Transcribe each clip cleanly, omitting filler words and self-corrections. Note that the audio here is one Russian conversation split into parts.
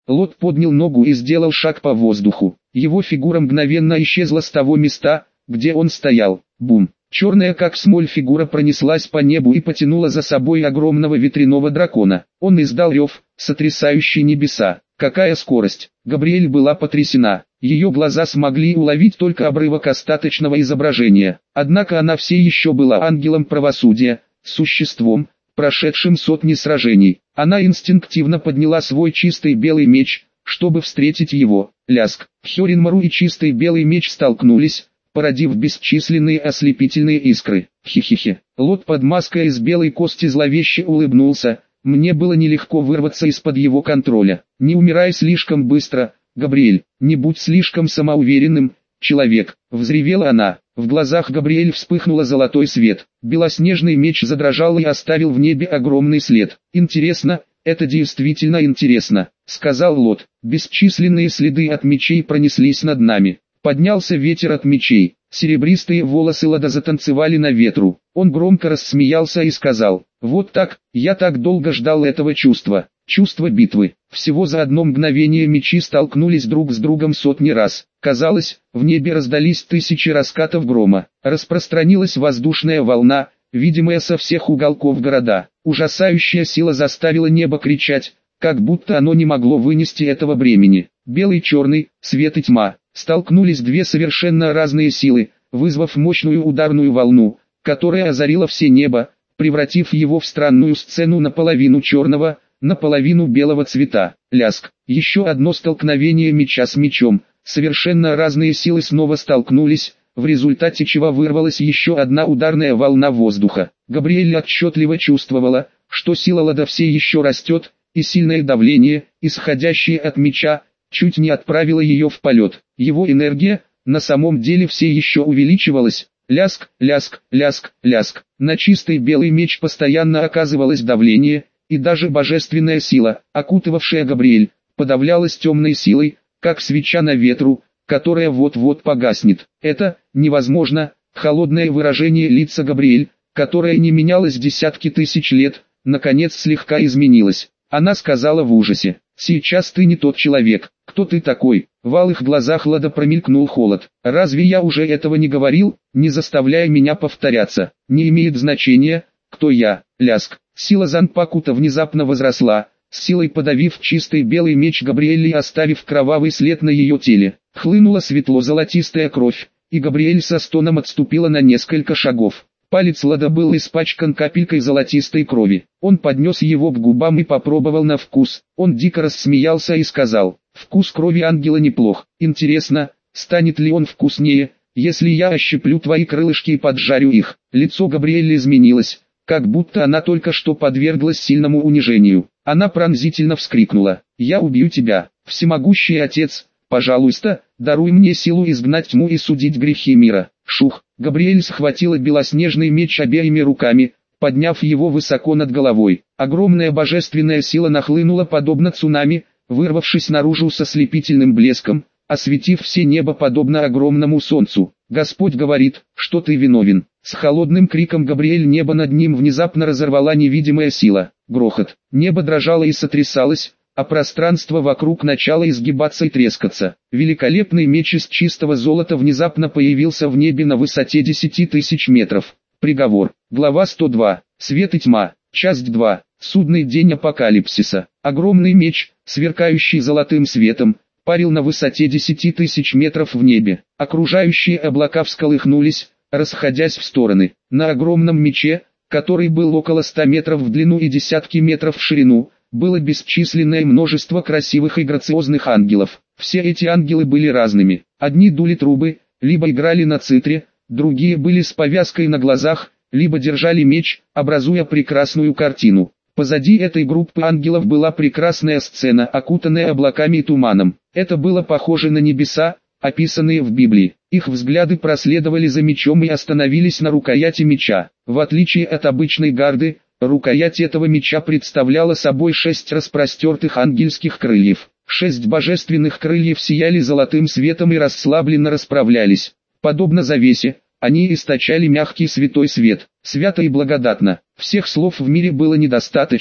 Лот поднял ногу и сделал шаг по воздуху. Его фигура мгновенно исчезла с того места, где он стоял. Бум! Черная как смоль фигура пронеслась по небу и потянула за собой огромного ветряного дракона. Он издал рев, сотрясающий небеса. Какая скорость! Габриэль была потрясена. Ее глаза смогли уловить только обрывок остаточного изображения. Однако она все еще была ангелом правосудия, существом, прошедшим сотни сражений. Она инстинктивно подняла свой чистый белый меч, чтобы встретить его. Ляск. Хёринмару и чистый белый меч столкнулись, породив бесчисленные ослепительные искры. Хи-хи-хи. Лот под маской из белой кости зловеще улыбнулся. Мне было нелегко вырваться из-под его контроля. Не умирай слишком быстро, Габриэль, не будь слишком самоуверенным, человек. Взревела она. В глазах Габриэль вспыхнуло золотой свет. Белоснежный меч задрожал и оставил в небе огромный след. Интересно, это действительно интересно, сказал Лот. Бесчисленные следы от мечей пронеслись над нами. Поднялся ветер от мечей. Серебристые волосы Лода затанцевали на ветру. Он громко рассмеялся и сказал: «Вот так, я так долго ждал этого чувства, чувство битвы». Всего за одно мгновение мечи столкнулись друг с другом сотни раз. Казалось, в небе раздались тысячи раскатов грома. Распространилась воздушная волна, видимая со всех уголков города. Ужасающая сила заставила небо кричать, как будто оно не могло вынести этого бремени. Белый-черный, свет и тьма. Столкнулись две совершенно разные силы, вызвав мощную ударную волну, которая озарила все небо, превратив его в странную сцену наполовину черного, наполовину белого цвета. Ляск. Еще одно столкновение меча с мечом. Совершенно разные силы снова столкнулись, в результате чего вырвалась еще одна ударная волна воздуха. Габриэль отчетливо чувствовала, что сила Лода все еще растет, и сильное давление, исходящее от меча, чуть не отправило ее в полет. Его энергия, на самом деле все еще увеличивалась. Ляск, ляск, ляск, ляск. На чистый белый меч постоянно оказывалось давление, и даже божественная сила, окутывавшая Габриэль, подавлялась темной силой, как свеча на ветру, которая вот-вот погаснет. Это невозможно. Холодное выражение лица Габриэль, которое не менялось десятки тысяч лет, наконец слегка изменилось. Она сказала в ужасе: «Сейчас ты не тот человек. Кто ты такой?» В алых глазах Лода промелькнул холод. «Разве я уже этого не говорил? Не заставляй меня повторяться. Не имеет значения, кто я». Ляск. Сила Занпакута внезапно возросла, с силой подавив чистый белый меч Габриэль и оставив кровавый след на ее теле. Хлынула светло-золотистая кровь, и Габриэль со стоном отступила на несколько шагов. Палец Лода был испачкан капелькой золотистой крови. Он поднес его к губам и попробовал на вкус. Он дико рассмеялся и сказал: «Вкус крови ангела неплох. Интересно, станет ли он вкуснее, если я ощиплю твои крылышки и поджарю их?» Лицо Габриэль изменилось, как будто она только что подверглась сильному унижению. Она пронзительно вскрикнула: «Я убью тебя, всемогущий Отец! Пожалуйста, даруй мне силу изгнать тьму и судить грехи мира». Шух! Габриэль схватила белоснежный меч обеими руками, подняв его высоко над головой. Огромная божественная сила нахлынула подобно цунами, вырвавшись наружу со слепительным блеском, осветив все небо подобно огромному солнцу. «Господь говорит, что ты виновен». С холодным криком Габриэль небо над ним внезапно разорвала невидимая сила. Грохот. Небо дрожало и сотрясалось, а пространство вокруг начало изгибаться и трескаться. Великолепный меч из чистого золота внезапно появился в небе на высоте 10 тысяч метров. Приговор. Глава 102. Свет и тьма. Часть 2. Судный день апокалипсиса. Огромный меч, сверкающий золотым светом, парил на высоте 10 тысяч метров в небе. Окружающие облака всколыхнулись, расходясь в стороны. На огромном мече, который был около 100 метров в длину и десятки метров в ширину, было бесчисленное множество красивых и грациозных ангелов. Все эти ангелы были разными. Одни дули трубы, либо играли на цитре, другие были с повязкой на глазах, либо держали меч, образуя прекрасную картину. Позади этой группы ангелов была прекрасная сцена, окутанная облаками и туманом. Это было похоже на небеса, описанные в Библии. Их взгляды проследовали за мечом и остановились на рукояти меча. В отличие от обычной гарды, рукоять этого меча представляла собой 6 распростертых ангельских крыльев. 6 божественных крыльев сияли золотым светом и расслабленно расправлялись. Подобно завесе, они источали мягкий святой свет. Свято и благодатно. Всех слов в мире было недостаточно,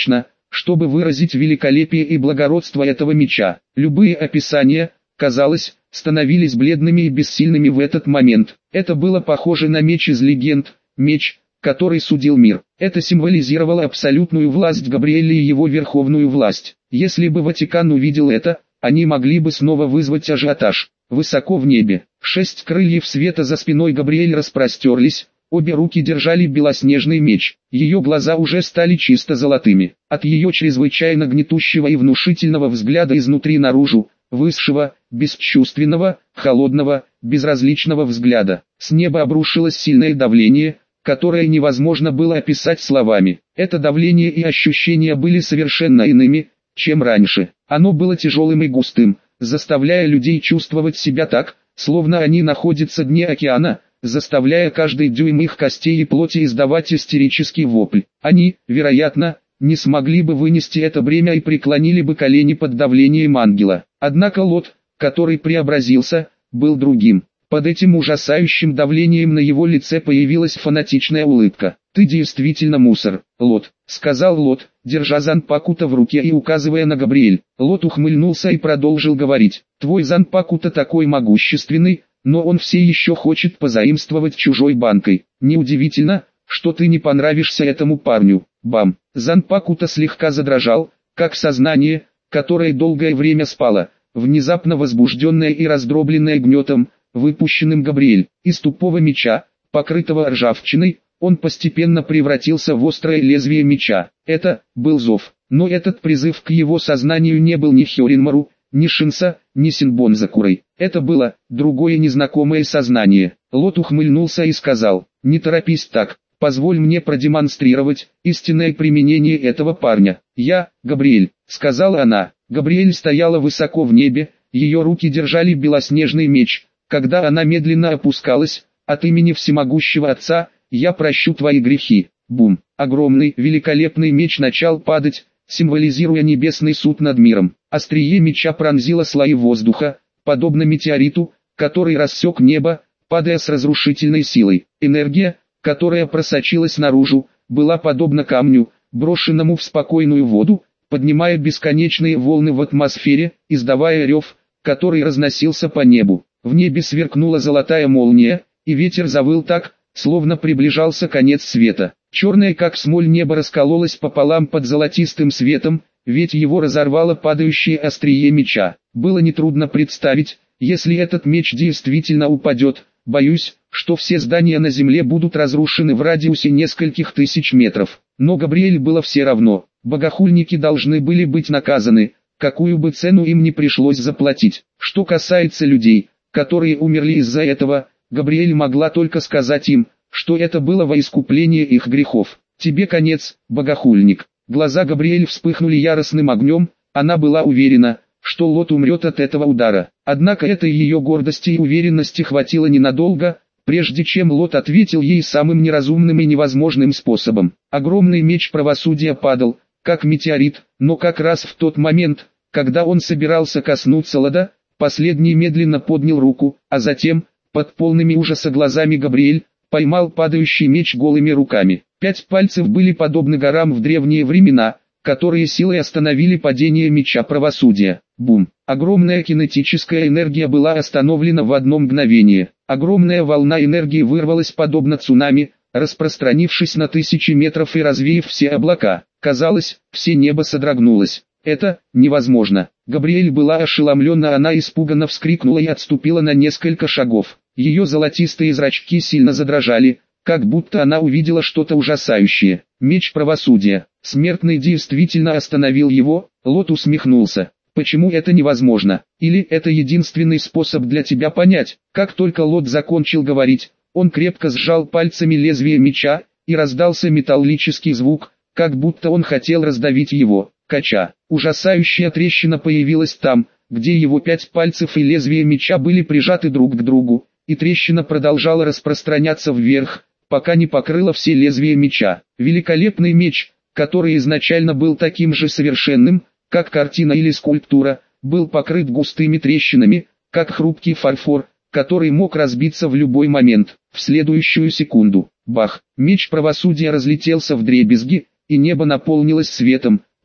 чтобы выразить великолепие и благородство этого меча. Любые описания, казалось, становились бледными и бессильными в этот момент. Это было похоже на меч из легенд, меч, который судил мир. Это символизировало абсолютную власть Габриэля и его верховную власть. Если бы Ватикан увидел это, они могли бы снова вызвать ажиотаж. Высоко в небе, 6 крыльев света за спиной Габриэль распростерлись, обе руки держали белоснежный меч. Ее глаза уже стали чисто золотыми. От ее чрезвычайно гнетущего и внушительного взгляда изнутри наружу, высшего, бесчувственного, холодного, безразличного взгляда, с неба обрушилось сильное давление, которое невозможно было описать словами. Это давление и ощущения были совершенно иными, чем раньше. Оно было тяжелым и густым, заставляя людей чувствовать себя так, словно они находятся дне океана, заставляя каждый дюйм их костей и плоти издавать истерический вопль. Они, вероятно, не смогли бы вынести это бремя и преклонили бы колени под давлением ангела. Однако Лот, который преобразился, был другим. Под этим ужасающим давлением на его лице появилась фанатичная улыбка. «Ты действительно мусор, Лот», — сказал Лот, держа Занпакута в руке и указывая на Габриэль. Лот ухмыльнулся и продолжил говорить. «Твой Занпакута такой могущественный, но он все еще хочет позаимствовать чужой банкой. Неудивительно, что ты не понравишься этому парню». Бам! Занпакута слегка задрожал, как сознание, которое долгое время спало, внезапно возбужденное и раздробленное гнетом, выпущенным Габриэль. Из тупого меча, покрытого ржавчиной, он постепенно превратился в острое лезвие меча. Это был зов, но этот призыв к его сознанию не был ни Хёринмару, ни Шинса, ни Синбонзакурой. Это было другое незнакомое сознание. Лот ухмыльнулся и сказал: «Не торопись так, позволь мне продемонстрировать истинное применение этого парня». «Я, Габриэль», — сказала она. Габриэль стояла высоко в небе, ее руки держали белоснежный меч. Когда она медленно опускалась, от имени всемогущего Отца, я прощу твои грехи. Бум! Огромный, великолепный меч начал падать, символизируя небесный суд над миром. Острие меча пронзило слои воздуха, подобно метеориту, который рассек небо, падая с разрушительной силой. Энергия, которая просочилась наружу, была подобна камню, брошенному в спокойную воду, поднимая бесконечные волны в атмосфере, издавая рев, который разносился по небу. В небе сверкнула золотая молния, и ветер завыл так, словно приближался конец света. Черное как смоль небо раскололось пополам под золотистым светом, ведь его разорвало падающее острие меча. Было нетрудно представить, если этот меч действительно упадет, боюсь, что все здания на земле будут разрушены в радиусе нескольких тысяч метров. Но Габриэль было все равно, богохульники должны были быть наказаны, какую бы цену им не пришлось заплатить. Что касается людей, которые умерли из-за этого, Габриэль могла только сказать им, что это было во искупление их грехов. «Тебе конец, богохульник». Глаза Габриэль вспыхнули яростным огнем, она была уверена, что Лот умрет от этого удара. Однако этой ее гордости и уверенности хватило ненадолго, прежде чем Лот ответил ей самым неразумным и невозможным способом. Огромный меч правосудия падал, как метеорит, но как раз в тот момент, когда он собирался коснуться Лода, последний медленно поднял руку, а затем, под полными ужаса глазами Габриэль, поймал падающий меч голыми руками. 5 пальцев были подобны горам в древние времена, которые силой остановили падение меча правосудия. Бум! Огромная кинетическая энергия была остановлена в одно мгновение. Огромная волна энергии вырвалась подобно цунами, распространившись на тысячи метров и развеяв все облака. Казалось, все небо содрогнулось. Это невозможно. Габриэль была ошеломлена, она испуганно вскрикнула и отступила на несколько шагов. Ее золотистые зрачки сильно задрожали, как будто она увидела что-то ужасающее. Меч правосудия. Смертный действительно остановил его. Лот усмехнулся. Почему это невозможно? Или это единственный способ для тебя понять? Как только Лот закончил говорить, он крепко сжал пальцами лезвие меча, и раздался металлический звук, как будто он хотел раздавить его. Кача. Ужасающая трещина появилась там, где его 5 пальцев и лезвие меча были прижаты друг к другу, и трещина продолжала распространяться вверх, пока не покрыла все лезвия меча. Великолепный меч, который изначально был таким же совершенным, как картина или скульптура, был покрыт густыми трещинами, как хрупкий фарфор, который мог разбиться в любой момент. В следующую секунду, бах, меч правосудия разлетелся вдребезги, и небо наполнилось светом,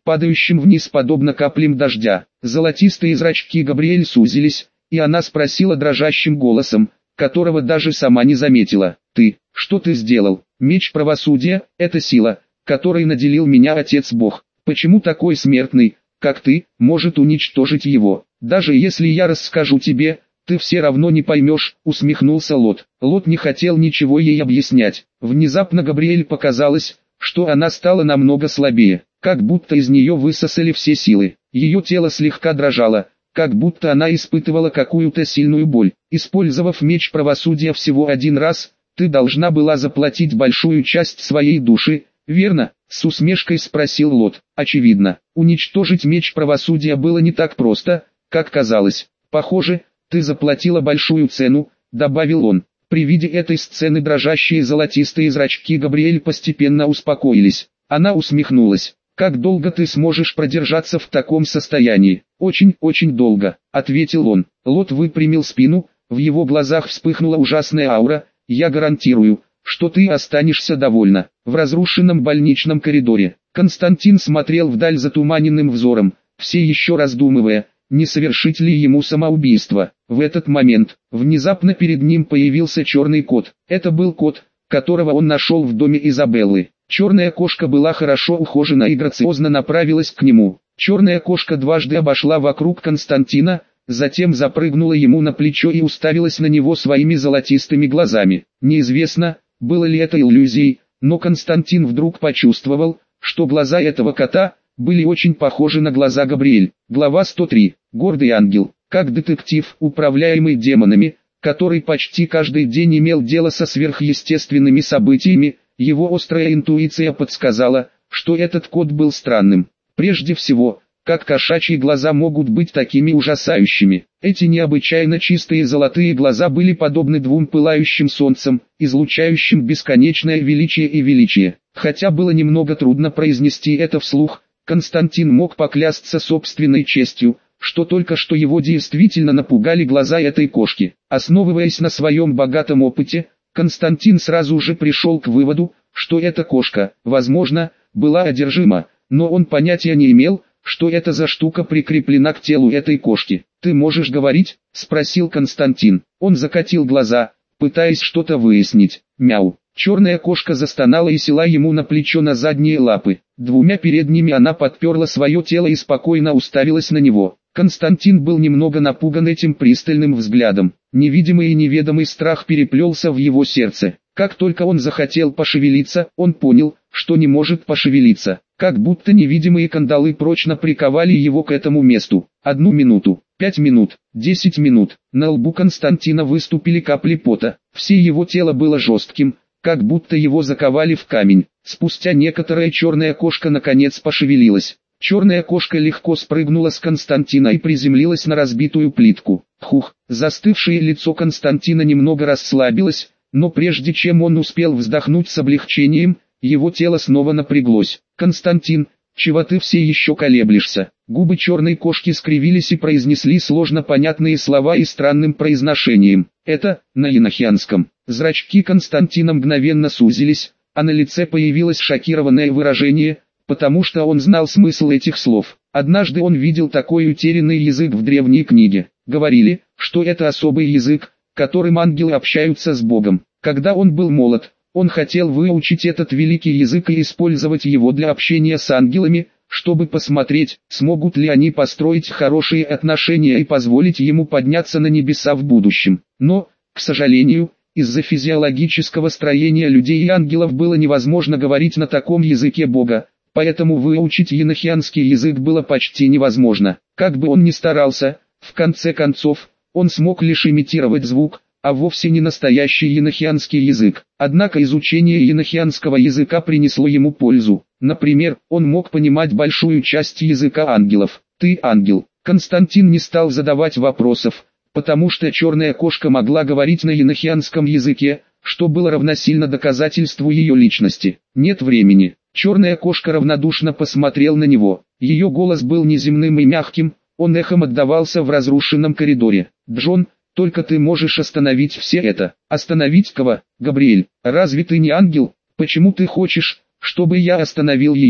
падающим вниз подобно каплям дождя. Золотистые зрачки Габриэль сузились, и она спросила дрожащим голосом, которого даже сама не заметила: что ты сделал? Меч правосудия – это сила, которой наделил меня Отец Бог. Почему такой смертный, как ты, может уничтожить его? Даже если я расскажу тебе, ты все равно не поймешь, усмехнулся Лот. Лот не хотел ничего ей объяснять. Внезапно Габриэль показалось, что она стала намного слабее, как будто из нее высосали все силы. Ее тело слегка дрожало, как будто она испытывала какую-то сильную боль. Использовав меч правосудия всего один раз, ты должна была заплатить большую часть своей души, верно? С усмешкой спросил Лот. Очевидно, уничтожить меч правосудия было не так просто, как казалось. Похоже, ты заплатила большую цену, добавил он. При виде этой сцены дрожащие золотистые зрачки Габриэль постепенно успокоились. Она усмехнулась. «Как долго ты сможешь продержаться в таком состоянии?» «Очень долго», — ответил он. Лот выпрямил спину, в его глазах вспыхнула ужасная аура. «Я гарантирую, что ты останешься довольна». В разрушенном больничном коридоре Константин смотрел вдаль затуманенным взором, все еще раздумывая, не совершить ли ему самоубийство. В этот момент, внезапно перед ним появился черный кот. Это был кот, которого он нашел в доме Изабеллы. Черная кошка была хорошо ухожена и грациозно направилась к нему. Черная кошка дважды обошла вокруг Константина, затем запрыгнула ему на плечо и уставилась на него своими золотистыми глазами. Неизвестно, было ли это иллюзией, но Константин вдруг почувствовал, что глаза этого кота были очень похожи на глаза Габриэль. Глава 103. Гордый ангел. Как детектив, управляемый демонами, который почти каждый день имел дело со сверхъестественными событиями, его острая интуиция подсказала, что этот кот был странным. Прежде всего, как кошачьи глаза могут быть такими ужасающими? Эти необычайно чистые золотые глаза были подобны двум пылающим солнцам, излучающим бесконечное величие и величие. Хотя было немного трудно произнести это вслух, Константин мог поклясться собственной честью, что только что его действительно напугали глаза этой кошки. Основываясь на своем богатом опыте, Константин сразу же пришел к выводу, что эта кошка, возможно, была одержима, но он понятия не имел, что это за штука прикреплена к телу этой кошки. «Ты можешь говорить?» – спросил Константин. Он закатил глаза, пытаясь что-то выяснить. «Мяу». Черная кошка застонала и села ему на плечо на задние лапы. Двумя передними она подперла свое тело и спокойно уставилась на него. Константин был немного напуган этим пристальным взглядом. Невидимый и неведомый страх переплелся в его сердце. Как только он захотел пошевелиться, он понял, что не может пошевелиться. Как будто невидимые кандалы прочно приковали его к этому месту. 1 минуту, 5 минут, 10 минут. На лбу Константина выступили капли пота. Все его тело было жестким, как будто его заковали в камень. Спустя некоторое черная кошка наконец пошевелилась. Черная кошка легко спрыгнула с Константина и приземлилась на разбитую плитку. Хух, застывшее лицо Константина немного расслабилось, но прежде чем он успел вздохнуть с облегчением, его тело снова напряглось. «Константин, чего ты все еще колеблешься?» Губы черной кошки скривились и произнесли сложно понятные слова и странным произношением. Это, на инохианском. Зрачки Константина мгновенно сузились, а на лице появилось шокированное выражение, потому что он знал смысл этих слов. Однажды он видел такой утерянный язык в древней книге. Говорили, что это особый язык, которым ангелы общаются с Богом. Когда он был молод, он хотел выучить этот великий язык и использовать его для общения с ангелами, чтобы посмотреть, смогут ли они построить хорошие отношения и позволить ему подняться на небеса в будущем. Но, к сожалению, из-за физиологического строения людей и ангелов было невозможно говорить на таком языке Бога, поэтому выучить енохианский язык было почти невозможно. Как бы он ни старался, в конце концов, он смог лишь имитировать звук, а вовсе не настоящий енохианский язык. Однако изучение енохианского языка принесло ему пользу. Например, он мог понимать большую часть языка ангелов. «Ты ангел». Константин не стал задавать вопросов, потому что черная кошка могла говорить на енохианском языке, что было равносильно доказательству ее личности. «Нет времени». Черная кошка равнодушно посмотрел на него. Ее голос был неземным и мягким, он эхом отдавался в разрушенном коридоре. «Джон, только ты можешь остановить все это». «Остановить кого? Габриэль, разве ты не ангел? Почему ты хочешь, чтобы я остановил ее?»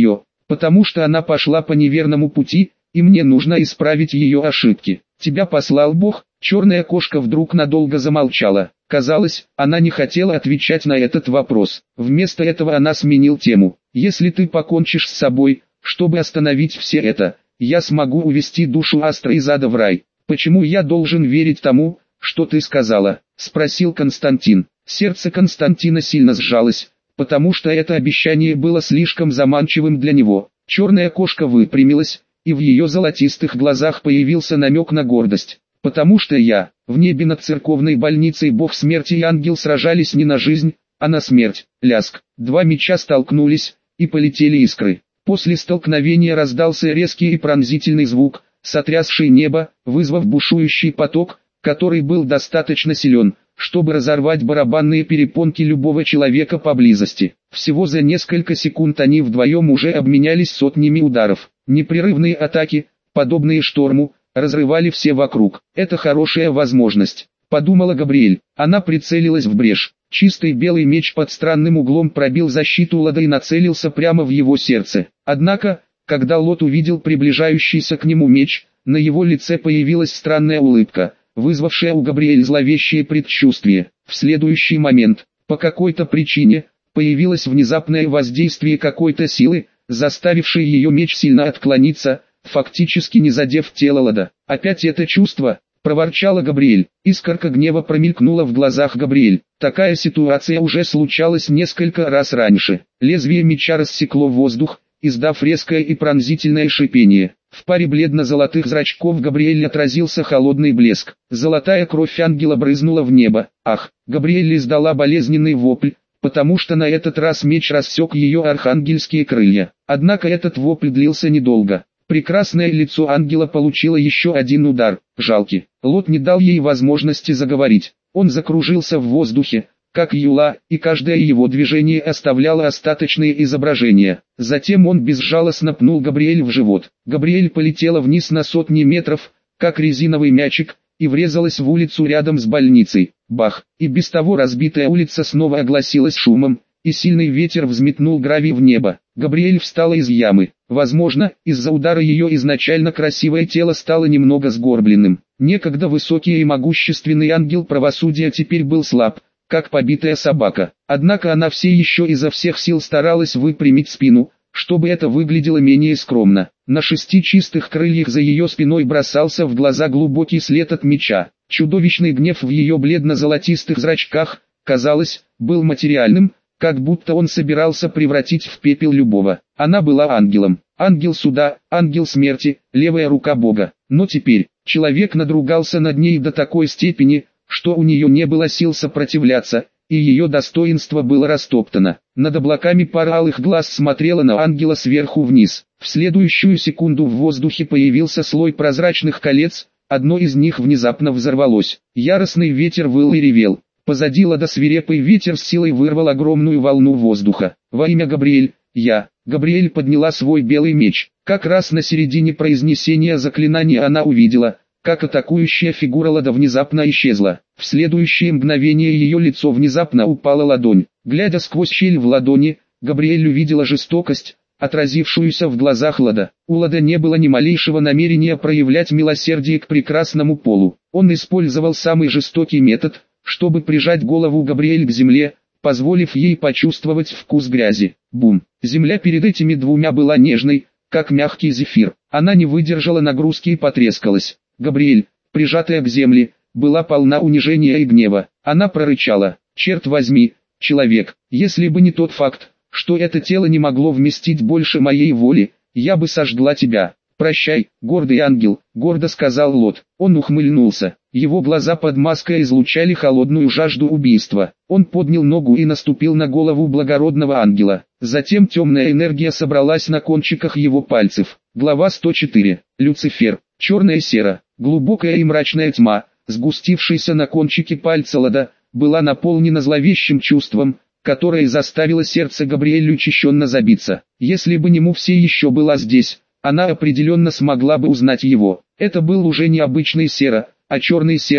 потому что она пошла по неверному пути, и мне нужно исправить ее ошибки. Тебя послал Бог?» Черная кошка вдруг надолго замолчала. Казалось, она не хотела отвечать на этот вопрос. Вместо этого она сменила тему. «Если ты покончишь с собой, чтобы остановить все это, я смогу увести душу Астра из ада в рай. Почему я должен верить тому, что ты сказала?» — спросил Константин. Сердце Константина сильно сжалось, потому что это обещание было слишком заманчивым для него. Черная кошка выпрямилась, и в ее золотистых глазах появился намек на гордость. «Потому что я, в небе над церковной больницей бог смерти и ангел сражались не на жизнь, а на смерть». Ляск. Два меча столкнулись, и полетели искры. После столкновения раздался резкий и пронзительный звук, сотрясший небо, вызвав бушующий поток, который был достаточно силен, чтобы разорвать барабанные перепонки любого человека поблизости. Всего за несколько секунд они вдвоем уже обменялись сотнями ударов. Непрерывные атаки, подобные шторму, разрывали все вокруг. «Это хорошая возможность», — подумала Габриэль. Она прицелилась в брешь. Чистый белый меч под странным углом пробил защиту Лода и нацелился прямо в его сердце. Однако, когда Лот увидел приближающийся к нему меч, на его лице появилась странная улыбка, вызвавшая у Габриэль зловещее предчувствие. В следующий момент, по какой-то причине, появилось внезапное воздействие какой-то силы, заставившей ее меч сильно отклониться, фактически не задев тело Лода. «Опять это чувство», — проворчала Габриэль. Искорка гнева промелькнула в глазах Габриэль. Такая ситуация уже случалась несколько раз раньше. Лезвие меча рассекло воздух, издав резкое и пронзительное шипение. В паре бледно-золотых зрачков Габриэль отразился холодный блеск. Золотая кровь ангела брызнула в небо. «Ах!» Габриэль издала болезненный вопль, потому что на этот раз меч рассек ее архангельские крылья. Однако этот вопль длился недолго. Прекрасное лицо ангела получило еще один удар. Жалкий. Лот не дал ей возможности заговорить. Он закружился в воздухе, как юла, и каждое его движение оставляло остаточные изображения. Затем он безжалостно пнул Габриэль в живот. Габриэль полетела вниз на сотни метров, как резиновый мячик, и врезалась в улицу рядом с больницей. Бах! И без того разбитая улица снова огласилась шумом, и сильный ветер взметнул гравий в небо. Габриэль встала из ямы. Возможно, из-за удара ее изначально красивое тело стало немного сгорбленным. Некогда высокий и могущественный ангел правосудия теперь был слаб, как побитая собака. Однако она все еще изо всех сил старалась выпрямить спину, чтобы это выглядело менее скромно. На 6 чистых крыльях за ее спиной бросался в глаза глубокий след от меча. Чудовищный гнев в ее бледно-золотистых зрачках, казалось, был материальным, как будто он собирался превратить в пепел любого. Она была ангелом, ангел суда, ангел смерти, левая рука Бога. Но теперь, человек надругался над ней до такой степени, что у нее не было сил сопротивляться, и ее достоинство было растоптано. Над облаками пара алых глаз смотрела на ангела сверху вниз. В следующую секунду в воздухе появился слой прозрачных колец, одно из них внезапно взорвалось. Яростный ветер выл и ревел. Позади Лода свирепый ветер с силой вырвал огромную волну воздуха. «Во имя Габриэль, я...» Габриэль подняла свой белый меч. Как раз на середине произнесения заклинания она увидела, как атакующая фигура Лода внезапно исчезла. В следующее мгновение ее лицо внезапно упала ладонь. Глядя сквозь щель в ладони, Габриэль увидела жестокость, отразившуюся в глазах Лода. У Лода не было ни малейшего намерения проявлять милосердие к прекрасному полу. Он использовал самый жестокий метод, чтобы прижать голову Габриэль к земле, позволив ей почувствовать вкус грязи. Бум! Земля перед этими двумя была нежной, как мягкий зефир. Она не выдержала нагрузки и потрескалась. Габриэль, прижатая к земле, была полна унижения и гнева. Она прорычала: «Черт возьми, человек, если бы не тот факт, что это тело не могло вместить больше моей воли, я бы сожгла тебя». «Прощай, гордый ангел», — гордо сказал Лот. Он ухмыльнулся. Его глаза под маской излучали холодную жажду убийства. Он поднял ногу и наступил на голову благородного ангела. Затем темная энергия собралась на кончиках его пальцев. Глава 104. Люцифер. Черная сера, глубокая и мрачная тьма, сгустившаяся на кончике пальца Лода, была наполнена зловещим чувством, которое заставило сердце Габриэль учащенно забиться. Если бы Нему все еще была здесь, она определенно смогла бы узнать его. Это был уже не обычный сера, а черный сера,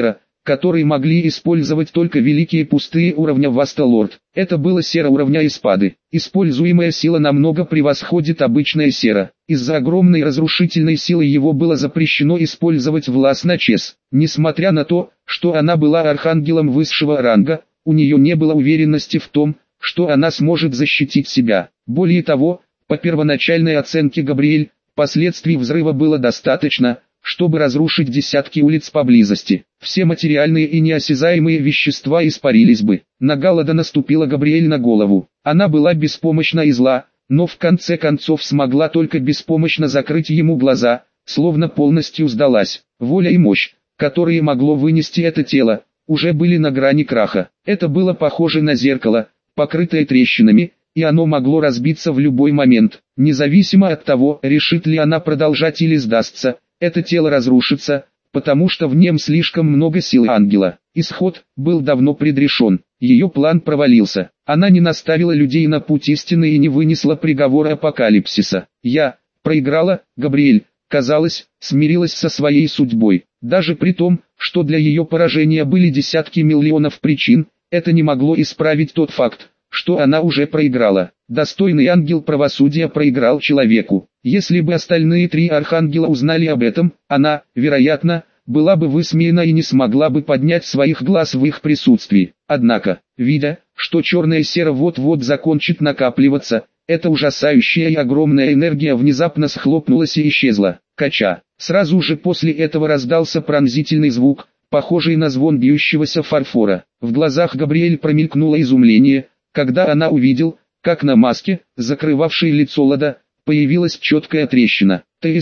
который могли использовать только великие пустые уровня Васталорд. Это было сера уровня Испады. Используемая сила намного превосходит обычная сера. Из-за огромной разрушительной силы его было запрещено использовать в Лас-Начес. Несмотря на то, что она была архангелом высшего ранга, у нее не было уверенности в том, что она сможет защитить себя. Более того, по первоначальной оценке Габриэль, последствий взрыва было достаточно, чтобы разрушить десятки улиц поблизости. Все материальные и неосязаемые вещества испарились бы. Нога Лада наступила Габриэль на голову. Она была беспомощна и зла, но в конце концов смогла только беспомощно закрыть ему глаза, словно полностью сдалась. Воля и мощь, которые могло вынести это тело, уже были на грани краха. Это было похоже на зеркало, покрытое трещинами, и оно могло разбиться в любой момент. Независимо от того, решит ли она продолжать или сдастся, это тело разрушится, потому что в нем слишком много сил ангела. Исход был давно предрешен. Ее план провалился. Она не наставила людей на путь истины и не вынесла приговора апокалипсиса. Я проиграла, Габриэль, казалось, смирилась со своей судьбой. Даже при том, что для ее поражения были десятки миллионов причин, это не могло исправить тот факт, что она уже проиграла. Достойный ангел правосудия проиграл человеку. Если бы остальные три архангела узнали об этом, она, вероятно, была бы высмеяна и не смогла бы поднять своих глаз в их присутствии. Однако, видя, что черная сера вот-вот закончит накапливаться, эта ужасающая и огромная энергия внезапно схлопнулась и исчезла. Кача. Сразу же после этого раздался пронзительный звук, похожий на звон бьющегося фарфора. В глазах Габриэль промелькнуло изумление, когда она увидел, как на маске, закрывавшей лицо Лада, появилась четкая трещина.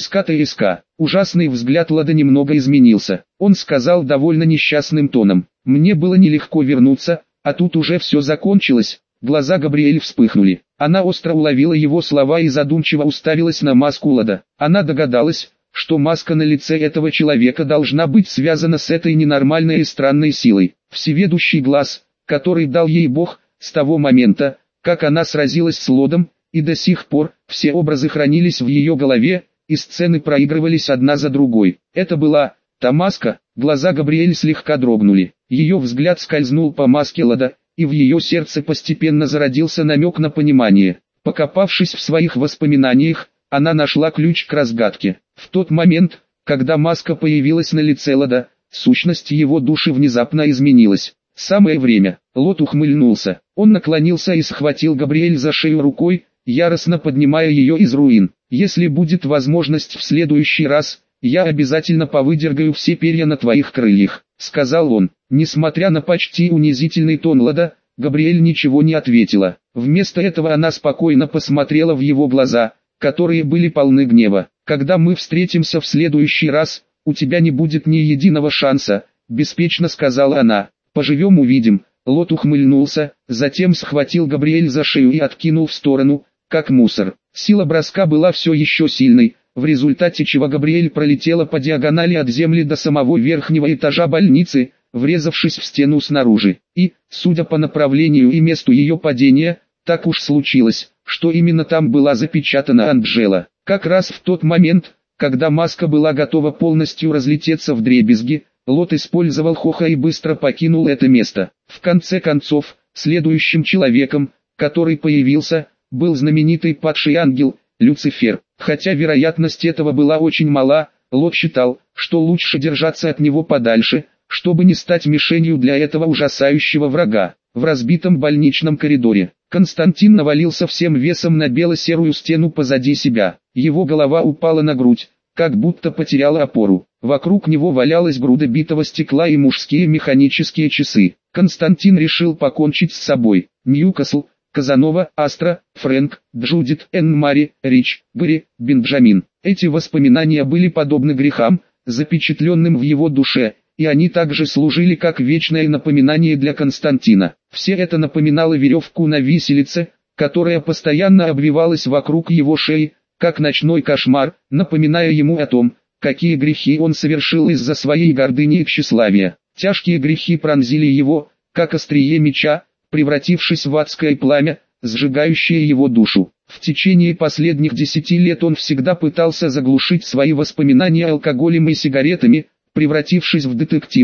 ТСК. Ужасный взгляд Лада немного изменился. Он сказал довольно несчастным тоном: «Мне было нелегко вернуться, а тут уже все закончилось». Глаза Габриэль вспыхнули. Она остро уловила его слова и задумчиво уставилась на маску Лада. Она догадалась, что маска на лице этого человека должна быть связана с этой ненормальной и странной силой. Всеведущий глаз, который дал ей Бог, с того момента, как она сразилась с Лодом, и до сих пор, все образы хранились в ее голове, и сцены проигрывались одна за другой. Это была та маска. Глаза Габриэль слегка дрогнули. Ее взгляд скользнул по маске Лада, и в ее сердце постепенно зародился намек на понимание. Покопавшись в своих воспоминаниях, она нашла ключ к разгадке. В тот момент, когда маска появилась на лице Лада, сущность его души внезапно изменилась. Самое время. Лот ухмыльнулся. Он наклонился и схватил Габриэль за шею рукой, яростно поднимая ее из руин. «Если будет возможность в следующий раз, я обязательно повыдергаю все перья на твоих крыльях», — сказал он. Несмотря на почти унизительный тон Лада, Габриэль ничего не ответила. Вместо этого она спокойно посмотрела в его глаза, которые были полны гнева. «Когда мы встретимся в следующий раз, у тебя не будет ни единого шанса», — беспечно сказала она. «Поживем увидим». Лот ухмыльнулся, затем схватил Габриэль за шею и откинул в сторону, как мусор. Сила броска была все еще сильной, в результате чего Габриэль пролетела по диагонали от земли до самого верхнего этажа больницы, врезавшись в стену снаружи. И, судя по направлению и месту ее падения, так уж случилось, что именно там была запечатана Анджела. Как раз в тот момент, когда маска была готова полностью разлететься вдребезги, Лот использовал Хоха и быстро покинул это место. В конце концов, следующим человеком, который появился, был знаменитый падший ангел, Люцифер. Хотя вероятность этого была очень мала, Лот считал, что лучше держаться от него подальше, чтобы не стать мишенью для этого ужасающего врага. В разбитом больничном коридоре Константин навалился всем весом на бело-серую стену позади себя. Его голова упала на грудь, как будто потеряла опору. Вокруг него валялась груда битого стекла и мужские механические часы. Константин решил покончить с собой. Ньюкасл, Казанова, Астра, Фрэнк, Джудит, Энн-Мари, Рич, Гэри, Бенджамин. Эти воспоминания были подобны грехам, запечатленным в его душе, и они также служили как вечное напоминание для Константина. Все это напоминало веревку на виселице, которая постоянно обвивалась вокруг его шеи, как ночной кошмар, напоминая ему о том, какие грехи он совершил из-за своей гордыни и тщеславия. Тяжкие грехи пронзили его, как острие меча, превратившись в адское пламя, сжигающее его душу. В течение последних 10 лет он всегда пытался заглушить свои воспоминания алкоголем и сигаретами, превратившись в детектива,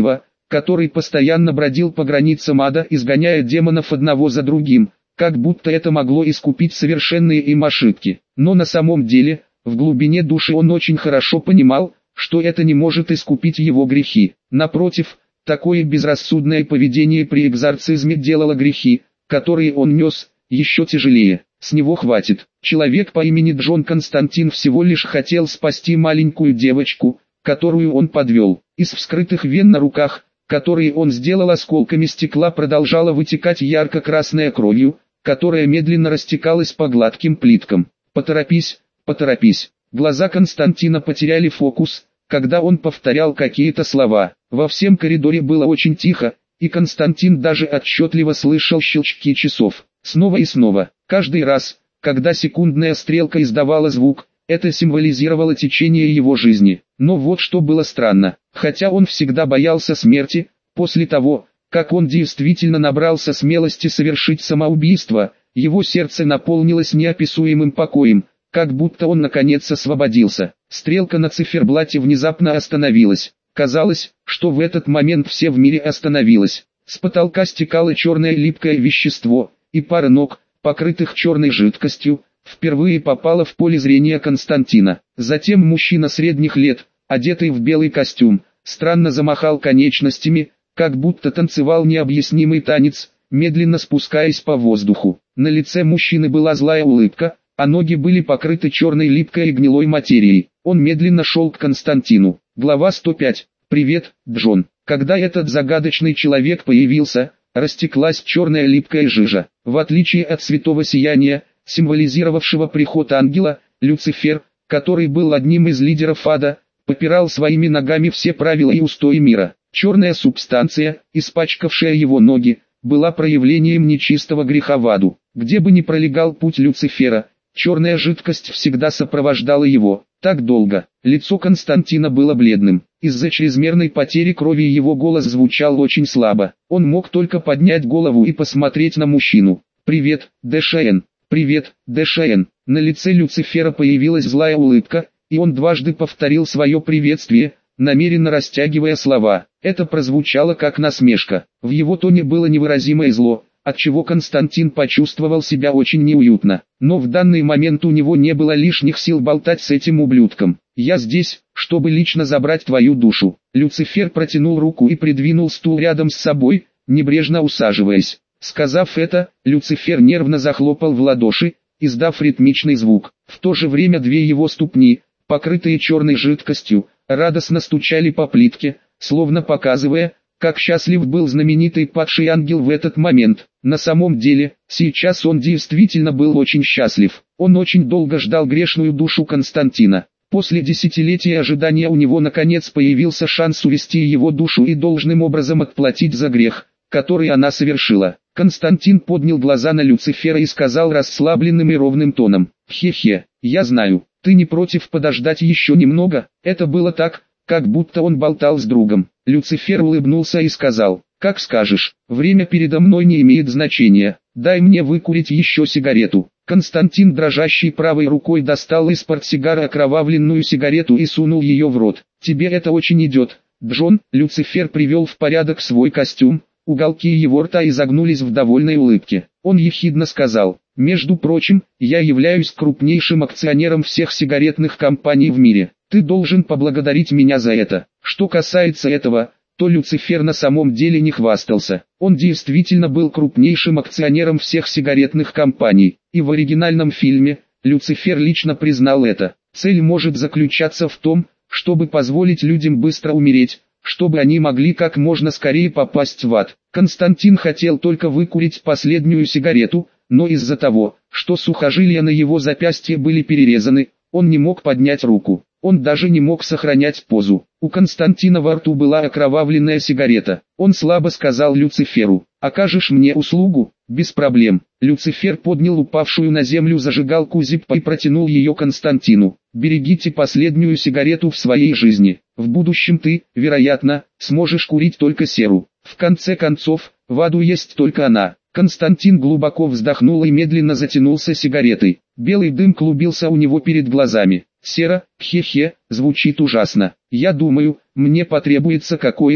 который постоянно бродил по границам ада, изгоняя демонов одного за другим, как будто это могло искупить совершенные им ошибки. Но на самом деле, в глубине души он очень хорошо понимал, что это не может искупить его грехи. Напротив, такое безрассудное поведение при экзорцизме делало грехи, которые он нес, еще тяжелее. С него хватит. Человек по имени Джон Константин всего лишь хотел спасти маленькую девочку, которую он подвел. Из вскрытых вен на руках, которые он сделал осколками стекла, продолжала вытекать ярко-красная кровью, которая медленно растекалась по гладким плиткам. «Поторопись, поторопись». Глаза Константина потеряли фокус, когда он повторял какие-то слова. Во всем коридоре было очень тихо, и Константин даже отчетливо слышал щелчки часов. Снова и снова. Каждый раз, когда секундная стрелка издавала звук, это символизировало течение его жизни. Но вот что было странно. Хотя он всегда боялся смерти, после того, как он действительно набрался смелости совершить самоубийство, его сердце наполнилось неописуемым покоем, как будто он наконец освободился. Стрелка на циферблате внезапно остановилась. Казалось, что в этот момент все в мире остановилось. С потолка стекало черное липкое вещество, и пара ног, покрытых черной жидкостью, впервые попала в поле зрения Константина. Затем мужчина средних лет, одетый в белый костюм, странно замахал конечностями, как будто танцевал необъяснимый танец, медленно спускаясь по воздуху. На лице мужчины была злая улыбка, а ноги были покрыты черной липкой и гнилой материей. Он медленно шел к Константину. Глава 105. «Привет, Джон». Когда этот загадочный человек появился, растеклась черная липкая жижа. В отличие от святого сияния, символизировавшего приход ангела, Люцифер, который был одним из лидеров ада, попирал своими ногами все правила и устои мира. Черная субстанция, испачкавшая его ноги, была проявлением нечистого греха в аду. Где бы ни пролегал путь Люцифера, черная жидкость всегда сопровождала его. Так долго. Лицо Константина было бледным. Из-за чрезмерной потери крови его голос звучал очень слабо. Он мог только поднять голову и посмотреть на мужчину. «Привет, ДШН». «Привет, ДШН». На лице Люцифера появилась злая улыбка, и он дважды повторил свое приветствие, намеренно растягивая слова. Это прозвучало как насмешка. В его тоне было невыразимое зло, отчего Константин почувствовал себя очень неуютно. Но в данный момент у него не было лишних сил болтать с этим ублюдком. «Я здесь, чтобы лично забрать твою душу». Люцифер протянул руку и придвинул стул рядом с собой, небрежно усаживаясь. Сказав это, Люцифер нервно захлопал в ладоши, издав ритмичный звук. В то же время две его ступни, покрытые черной жидкостью, радостно стучали по плитке, словно показывая, как счастлив был знаменитый падший ангел в этот момент. На самом деле, сейчас он действительно был очень счастлив. Он очень долго ждал грешную душу Константина. После десятилетия ожидания у него наконец появился шанс увести его душу и должным образом отплатить за грех, который она совершила. Константин поднял глаза на Люцифера и сказал расслабленным и ровным тоном: «Хе-хе, я знаю, ты не против подождать еще немного?» Это было так, как будто он болтал с другом. Люцифер улыбнулся и сказал: «Как скажешь, время передо мной не имеет значения, дай мне выкурить еще сигарету». Константин дрожащей правой рукой достал из портсигара окровавленную сигарету и сунул ее в рот. «Тебе это очень идет, Джон». Люцифер привел в порядок свой костюм, уголки его рта изогнулись в довольной улыбке. Он ехидно сказал: «Между прочим, я являюсь крупнейшим акционером всех сигаретных компаний в мире. Ты должен поблагодарить меня за это». Что касается этого, то Люцифер на самом деле не хвастался. Он действительно был крупнейшим акционером всех сигаретных компаний, и в оригинальном фильме Люцифер лично признал это. Цель может заключаться в том, чтобы позволить людям быстро умереть, чтобы они могли как можно скорее попасть в ад. Константин хотел только выкурить последнюю сигарету, но из-за того, что сухожилия на его запястье были перерезаны, он не мог поднять руку. Он даже не мог сохранять позу. У Константина во рту была окровавленная сигарета. Он слабо сказал Люциферу: «Окажешь мне услугу?» «Без проблем». Люцифер поднял упавшую на землю зажигалку Зиппо и протянул ее Константину. «Берегите последнюю сигарету в своей жизни. В будущем ты, вероятно, сможешь курить только серу. В конце концов, в аду есть только она». Константин глубоко вздохнул и медленно затянулся сигаретой. Белый дым клубился у него перед глазами. «Сера, хе-хе, звучит ужасно. Я думаю, мне потребуется какое-то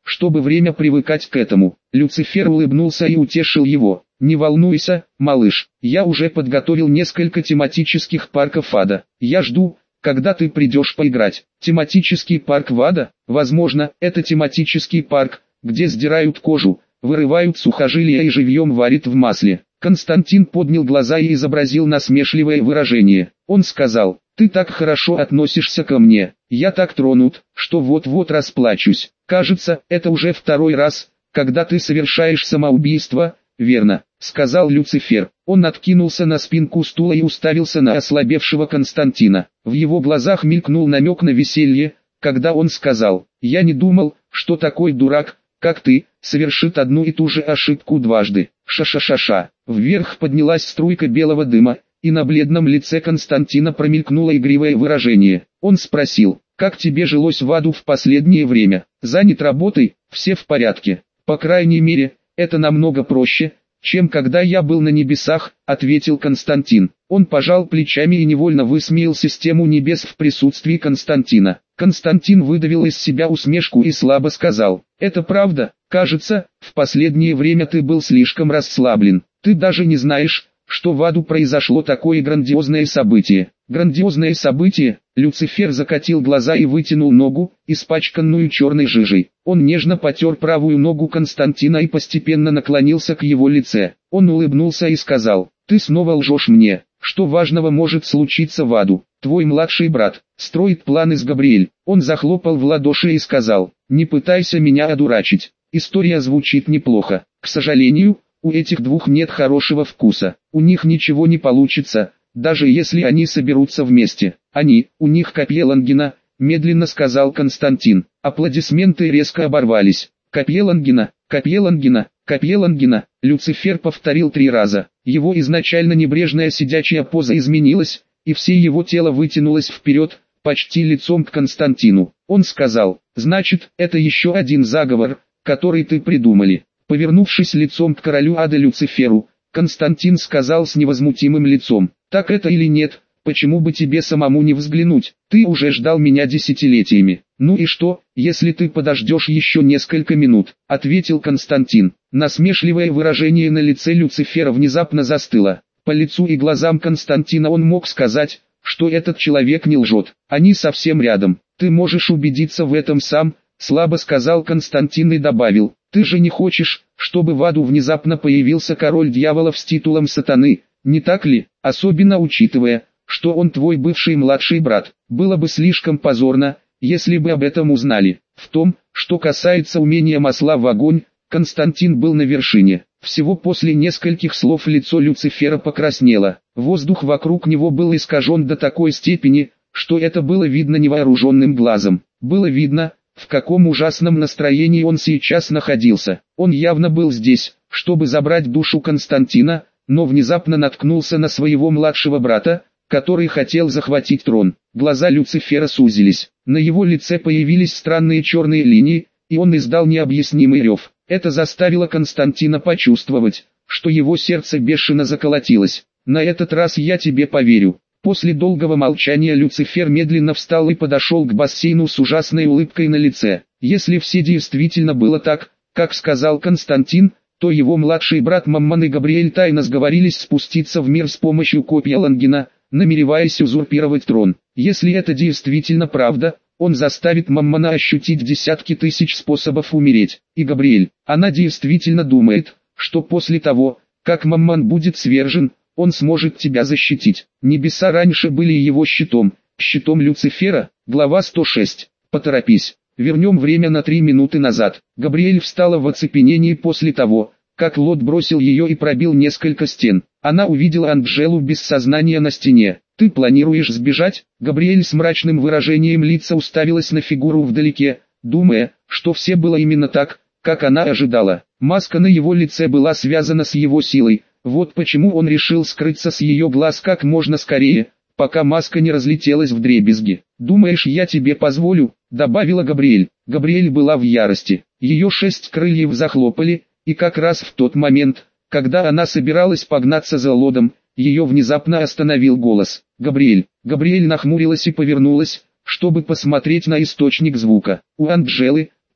чтобы время привыкать к этому. Люцифер улыбнулся и утешил его. Не волнуйся, малыш, я уже подготовил несколько тематических парков ада. Я жду, когда ты придешь поиграть. Тематический парк в ада? Возможно, это тематический парк, где сдирают кожу, вырывают сухожилия и живьем варят в масле. Константин поднял глаза и изобразил насмешливое выражение. Он сказал: «Ты так хорошо относишься ко мне, я так тронут, что вот-вот расплачусь. Кажется, это уже второй раз, когда ты совершаешь самоубийство, верно?» — сказал Люцифер. Он откинулся на спинку стула и уставился на ослабевшего Константина. В его глазах мелькнул намек на веселье, когда он сказал: «Я не думал, что такой дурак, как ты, совершит одну и ту же ошибку дважды. Ша-ша-ша-ша». Вверх поднялась струйка белого дыма, и на бледном лице Константина промелькнуло игривое выражение. Он спросил: «Как тебе жилось в аду в последнее время? Занят работой? Все в порядке?» «По крайней мере, это намного проще, чем когда я был на небесах», — ответил Константин. Он пожал плечами и невольно высмеял систему небес в присутствии Константина. Константин выдавил из себя усмешку и слабо сказал: «Это правда, кажется, в последнее время ты был слишком расслаблен. Ты даже не знаешь, что в аду произошло такое грандиозное событие». «Грандиозное событие?» Люцифер закатил глаза и вытянул ногу, испачканную черной жижей. Он нежно потер правую ногу Константина и постепенно наклонился к его лице. Он улыбнулся и сказал: «Ты снова лжешь мне. Что важного может случиться в аду? Твой младший брат строит планы с Габриэль». Он захлопал в ладоши и сказал: «Не пытайся меня одурачить. История звучит неплохо. К сожалению, у этих двух нет хорошего вкуса. У них ничего не получится, даже если они соберутся вместе. У них копье Лангина», — медленно сказал Константин. Аплодисменты резко оборвались. «Копье Лангина, копье Лангина, копье Лангина», — Люцифер повторил 3 раза. Его изначально небрежная сидячая поза изменилась, и все его тело вытянулось вперед, почти лицом к Константину. Он сказал: «Значит, это еще один заговор, который ты придумали». Повернувшись лицом к королю ада Люциферу, Константин сказал с невозмутимым лицом: «Так это или нет, почему бы тебе самому не взглянуть? Ты уже ждал меня десятилетиями». «Ну и что, если ты подождешь еще несколько минут?» — ответил Константин. Насмешливое выражение на лице Люцифера внезапно застыло. По лицу и глазам Константина он мог сказать, что этот человек не лжет. Они совсем рядом. «Ты можешь убедиться в этом сам», — слабо сказал Константин и добавил: «Ты же не хочешь, чтобы в аду внезапно появился король дьяволов с титулом сатаны, не так ли? Особенно учитывая, что он твой бывший младший брат. Было бы слишком позорно, если бы об этом узнали». В том, что касается умения масла в огонь, Константин был на вершине. Всего после нескольких слов лицо Люцифера покраснело. Воздух вокруг него был искажен до такой степени, что это было видно невооруженным глазом. Было видно, в каком ужасном настроении он сейчас находился. Он явно был здесь, чтобы забрать душу Константина, но внезапно наткнулся на своего младшего брата, который хотел захватить трон. Глаза Люцифера сузились. На его лице появились странные черные линии, и он издал необъяснимый рев. Это заставило Константина почувствовать, что его сердце бешено заколотилось. «На этот раз я тебе поверю». После долгого молчания Люцифер медленно встал и подошел к бассейну с ужасной улыбкой на лице. Если все действительно было так, как сказал Константин, то его младший брат Маммон и Габриэль тайно сговорились спуститься в мир с помощью копья Лангина, намереваясь узурпировать трон. Если это действительно правда, он заставит Маммона ощутить десятки тысяч способов умереть. И Габриэль, она действительно думает, что после того, как Маммон будет свержен, он сможет тебя защитить. Небеса раньше были его щитом Люцифера. Глава 106. Поторопись. Вернем время на 3 минуты назад. Габриэль встала в оцепенении после того, как Лот бросил ее и пробил несколько стен. Она увидела Анджелу без сознания на стене. «Ты планируешь сбежать?» Габриэль с мрачным выражением лица уставилась на фигуру вдалеке, думая, что все было именно так, как она ожидала. Маска на его лице была связана с его силой. Вот почему он решил скрыться с ее глаз как можно скорее, пока маска не разлетелась вдребезги. «Думаешь, я тебе позволю?» — добавила Габриэль. Габриэль была в ярости. Ее 6 крыльев захлопали, и как раз в тот момент, когда она собиралась погнаться за Лодом, ее внезапно остановил голос. «Габриэль». Габриэль нахмурилась и повернулась, чтобы посмотреть на источник звука. У Анджелы,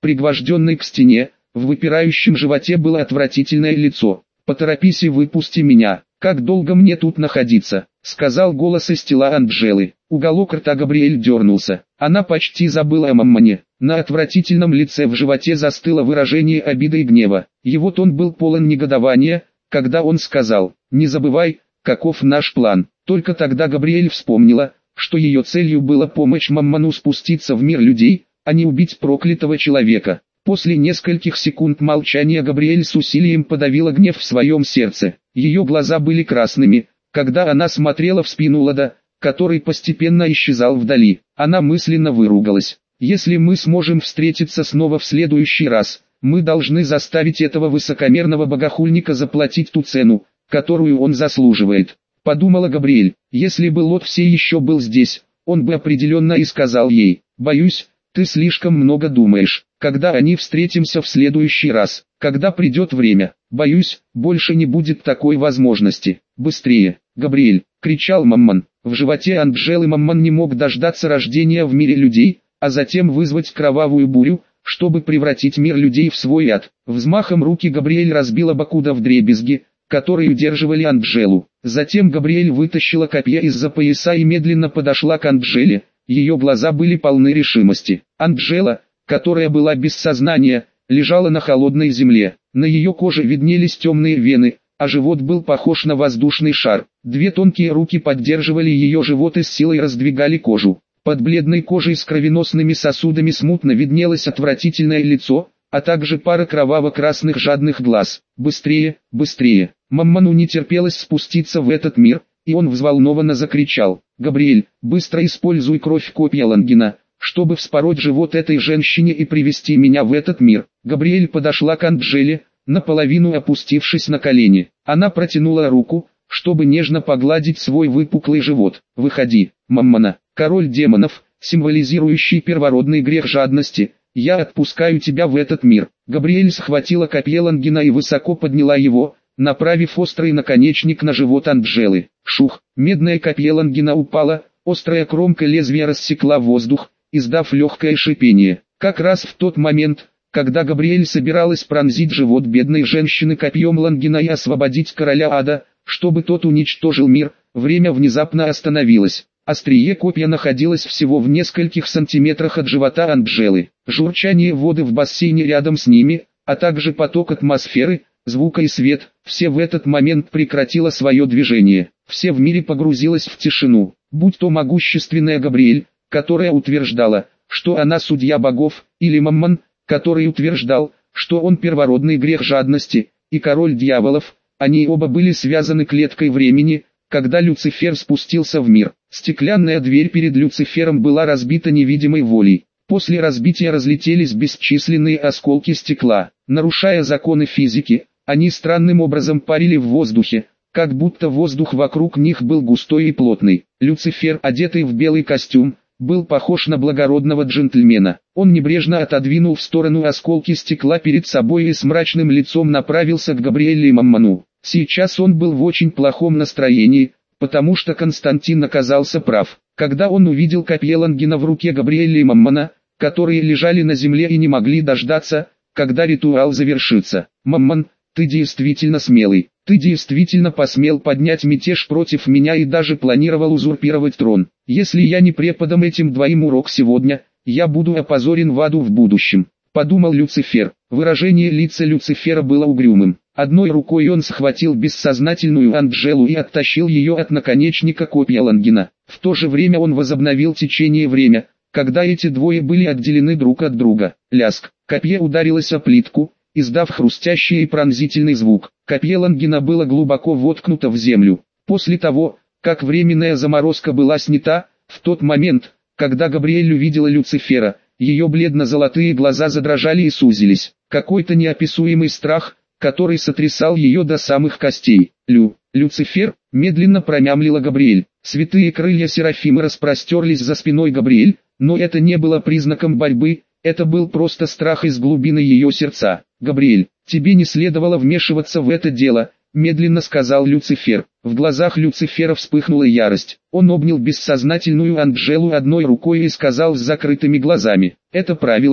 пригвожденный к стене, в выпирающем животе было отвратительное лицо. «Поторопись и выпусти меня, как долго мне тут находиться?» — сказал голос из тела Анджелы. Уголок рта Габриэль дернулся. Она почти забыла о Маммоне. На отвратительном лице в животе застыло выражение обиды и гнева. Его тон был полон негодования, когда он сказал: «Не забывай, каков наш план». Только тогда Габриэль вспомнила, что ее целью было помочь Маммону спуститься в мир людей, а не убить проклятого человека. После нескольких секунд молчания Габриэль с усилием подавила гнев в своем сердце. Ее глаза были красными, когда она смотрела в спину Лада, который постепенно исчезал вдали. Она мысленно выругалась. «Если мы сможем встретиться снова в следующий раз, мы должны заставить этого высокомерного богохульника заплатить ту цену, которую он заслуживает», — подумала Габриэль. Если бы Лот все еще был здесь, он бы определенно и сказал ей: «Боюсь, ты слишком много думаешь. Когда они встретимся в следующий раз, когда придет время, боюсь, больше не будет такой возможности. Быстрее, Габриэль!» — кричал Маммон. В животе Анджелы Маммон не мог дождаться рождения в мире людей, а затем вызвать кровавую бурю, чтобы превратить мир людей в свой ад. Взмахом руки Габриэль разбила Бакуда вдребезги, которые удерживали Анджелу. Затем Габриэль вытащила копье из-за пояса и медленно подошла к Анджеле. Ее глаза были полны решимости. Анджела, которая была без сознания, лежала на холодной земле. На ее коже виднелись темные вены, а живот был похож на воздушный шар. Две тонкие руки поддерживали ее живот и с силой раздвигали кожу. Под бледной кожей с кровеносными сосудами смутно виднелось отвратительное лицо, а также пара кроваво-красных жадных глаз. «Быстрее, быстрее!» Маммону не терпелось спуститься в этот мир, и он взволнованно закричал: «Габриэль, быстро используй кровь копья Лангена, чтобы вспороть живот этой женщине и привести меня в этот мир». Габриэль подошла к Анджеле, наполовину опустившись на колени. Она протянула руку, чтобы нежно погладить свой выпуклый живот. «Выходи, Маммона, король демонов, символизирующий первородный грех жадности, я отпускаю тебя в этот мир». Габриэль схватила копье Лангена и высоко подняла его, направив острый наконечник на живот Анджелы. Шух, медное копье Лангена упало, острая кромка лезвия рассекла воздух, издав легкое шипение. Как раз в тот момент, когда Габриэль собиралась пронзить живот бедной женщины копьем Лангена и освободить короля ада, чтобы тот уничтожил мир, время внезапно остановилось. Острие копья находилось всего в нескольких сантиметрах от живота Анджелы. Журчание воды в бассейне рядом с ними, а также поток атмосферы, звука и свет, все в этот момент прекратило свое движение. Все в мире погрузилось в тишину, будь то могущественная Габриэль, которая утверждала, что она судья богов, или Маммон, который утверждал, что он первородный грех жадности, и король дьяволов. Они оба были связаны клеткой времени, когда Люцифер спустился в мир. Стеклянная дверь перед Люцифером была разбита невидимой волей. После разбития разлетелись бесчисленные осколки стекла. Нарушая законы физики, они странным образом парили в воздухе, как будто воздух вокруг них был густой и плотный. Люцифер, одетый в белый костюм, был похож на благородного джентльмена. Он небрежно отодвинул в сторону осколки стекла перед собой и с мрачным лицом направился к Габриэле и Маммону. Сейчас он был в очень плохом настроении, потому что Константин оказался прав. Когда он увидел копье Лангена в руке Габриэля и Маммона, которые лежали на земле и не могли дождаться, когда ритуал завершится. «Маммон, ты действительно смелый. Ты действительно посмел поднять мятеж против меня и даже планировал узурпировать трон. Если я не преподам этим двоим урок сегодня, я буду опозорен в аду в будущем», — подумал Люцифер. Выражение лица Люцифера было угрюмым. Одной рукой он схватил бессознательную Анджелу и оттащил ее от наконечника копья Лангена. В то же время он возобновил течение время, когда эти двое были отделены друг от друга. Ляск. Копье ударилось о плитку, издав хрустящий и пронзительный звук. Копье Лангена было глубоко воткнуто в землю. После того, как временная заморозка была снята, в тот момент, когда Габриэль увидела Люцифера, ее бледно-золотые глаза задрожали и сузились. Какой-то неописуемый страх, который сотрясал ее до самых костей. Люцифер, медленно промямлила Габриэль. Святые крылья Серафимы распростерлись за спиной Габриэль, но это не было признаком борьбы, это был просто страх из глубины ее сердца. «Габриэль, тебе не следовало вмешиваться в это дело», — медленно сказал Люцифер. В глазах Люцифера вспыхнула ярость. Он обнял бессознательную Анджелу одной рукой и сказал с закрытыми глазами: «Это правило,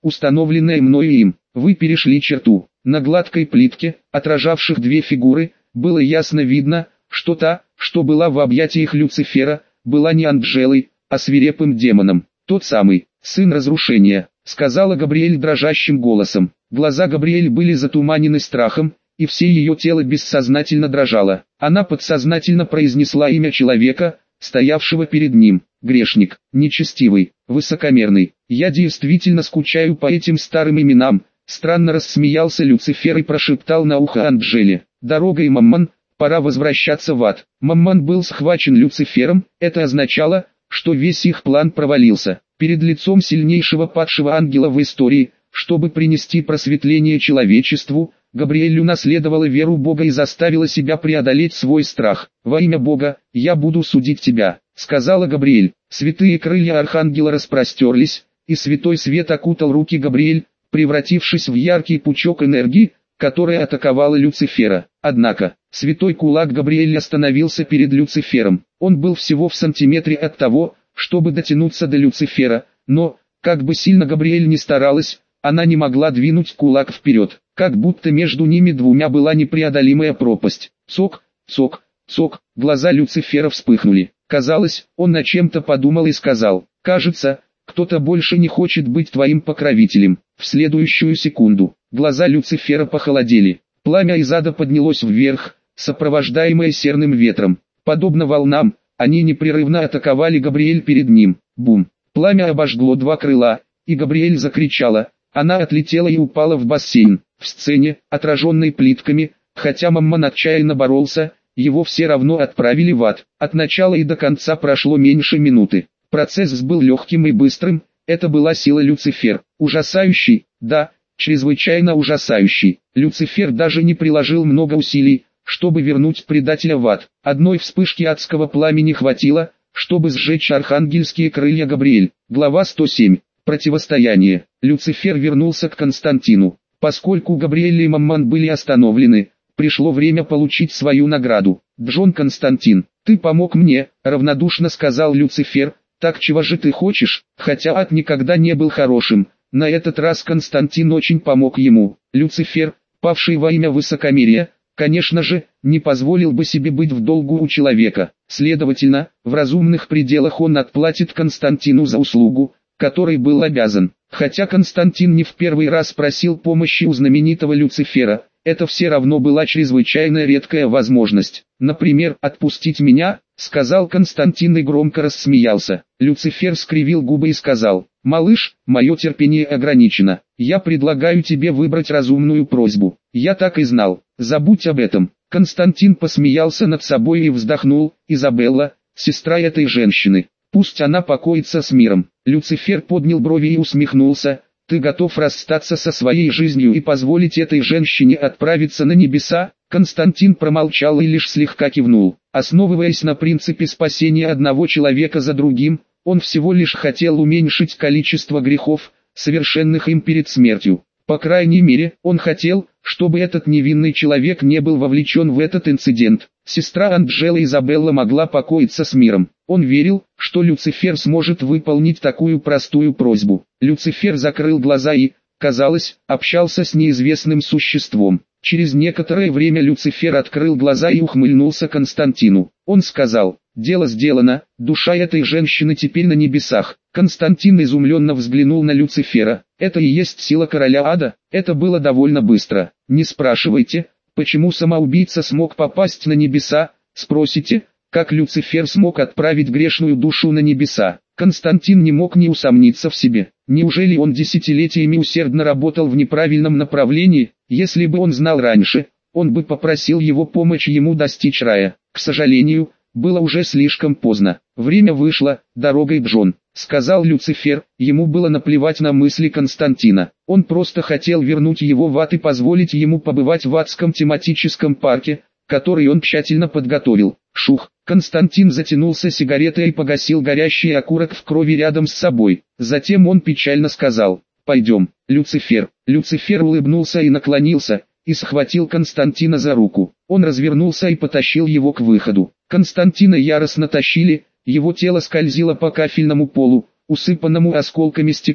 установленное мною им. Вы перешли черту. На гладкой плитке, отражавших две фигуры, было ясно видно, что та, что была в объятиях Люцифера, была не Анджелой, а свирепым демоном. Тот самый, сын разрушения, сказала Габриэль дрожащим голосом. Глаза Габриэль были затуманены страхом, и все ее тело бессознательно дрожало. Она подсознательно произнесла имя человека, стоявшего перед ним. Грешник, нечестивый, высокомерный. Я действительно скучаю по этим старым именам. Странно рассмеялся Люцифер и прошептал на ухо Анджеле. Дорогой Маммон, пора возвращаться в ад. Маммон был схвачен Люцифером, это означало, что весь их план провалился. Перед лицом сильнейшего падшего ангела в истории, чтобы принести просветление человечеству, Габриэль унаследовала веру Бога и заставила себя преодолеть свой страх. «Во имя Бога, я буду судить тебя», — сказала Габриэль. Святые крылья архангела распростерлись, и святой свет окутал руки Габриэль, превратившись в яркий пучок энергии, которая атаковала Люцифера. Однако, святой кулак Габриэль остановился перед Люцифером. Он был всего в сантиметре от того, чтобы дотянуться до Люцифера, но, как бы сильно Габриэль ни старалась, она не могла двинуть кулак вперед, как будто между ними двумя была непреодолимая пропасть. Цок, цок, цок, глаза Люцифера вспыхнули. Казалось, он о чем-то подумал и сказал: «Кажется, кто-то больше не хочет быть твоим покровителем». В следующую секунду, глаза Люцифера похолодели. Пламя из ада поднялось вверх, сопровождаемое серным ветром. Подобно волнам, они непрерывно атаковали Габриэль перед ним. Бум! Пламя обожгло два крыла, и Габриэль закричала. Она отлетела и упала в бассейн. В сцене, отраженной плитками, хотя Маммон отчаянно боролся, его все равно отправили в ад. От начала и до конца прошло меньше минуты. Процесс был легким и быстрым, это была сила Люцифер. Ужасающий, да, чрезвычайно ужасающий. Люцифер даже не приложил много усилий, чтобы вернуть предателя в ад. Одной вспышки адского пламени хватило, чтобы сжечь архангельские крылья Габриэль. Глава 107. Противостояние. Люцифер вернулся к Константину. Поскольку Габриэль и Маммон были остановлены, пришло время получить свою награду. «Джон Константин, ты помог мне», — равнодушно сказал Люцифер. «Так чего же ты хочешь?» Хотя ад никогда не был хорошим, на этот раз Константин очень помог ему. Люцифер, павший во имя высокомерия, конечно же, не позволил бы себе быть в долгу у человека. Следовательно, в разумных пределах он отплатит Константину за услугу, которой был обязан. Хотя Константин не в первый раз просил помощи у знаменитого Люцифера, это все равно была чрезвычайно редкая возможность. «Например, отпустить меня», — сказал Константин и громко рассмеялся. Люцифер скривил губы и сказал: «Малыш, мое терпение ограничено. Я предлагаю тебе выбрать разумную просьбу». «Я так и знал. Забудь об этом». Константин посмеялся над собой и вздохнул. «Изабелла, сестра этой женщины. Пусть она покоится с миром». Люцифер поднял брови и усмехнулся. «Ты готов расстаться со своей жизнью и позволить этой женщине отправиться на небеса?» Константин промолчал и лишь слегка кивнул. Основываясь на принципе спасения одного человека за другим, он всего лишь хотел уменьшить количество грехов, совершенных им перед смертью. По крайней мере, он хотел, чтобы этот невинный человек не был вовлечен в этот инцидент. Сестра Анджела Изабелла могла покоиться с миром. Он верил, что Люцифер сможет выполнить такую простую просьбу. Люцифер закрыл глаза и, казалось, общался с неизвестным существом. Через некоторое время Люцифер открыл глаза и ухмыльнулся Константину. Он сказал: «Дело сделано, душа этой женщины теперь на небесах». Константин изумленно взглянул на Люцифера. «Это и есть сила короля ада?» Это было довольно быстро. «Не спрашивайте, почему самоубийца смог попасть на небеса, спросите, как Люцифер смог отправить грешную душу на небеса». Константин не мог не усомниться в себе. Неужели он десятилетиями усердно работал в неправильном направлении? Если бы он знал раньше, он бы попросил его помочь ему достичь рая. К сожалению, было уже слишком поздно. «Время вышло, дорогой Джон», — сказал Люцифер. Ему было наплевать на мысли Константина. Он просто хотел вернуть его в ад и позволить ему побывать в адском тематическом парке, который он тщательно подготовил. Шух! Константин затянулся сигаретой и погасил горящий окурок в крови рядом с собой. Затем он печально сказал: «Пойдем, Люцифер». Люцифер улыбнулся и наклонился, и схватил Константина за руку. Он развернулся и потащил его к выходу. Константина яростно тащили, его тело скользило по кафельному полу, усыпанному осколками стекла,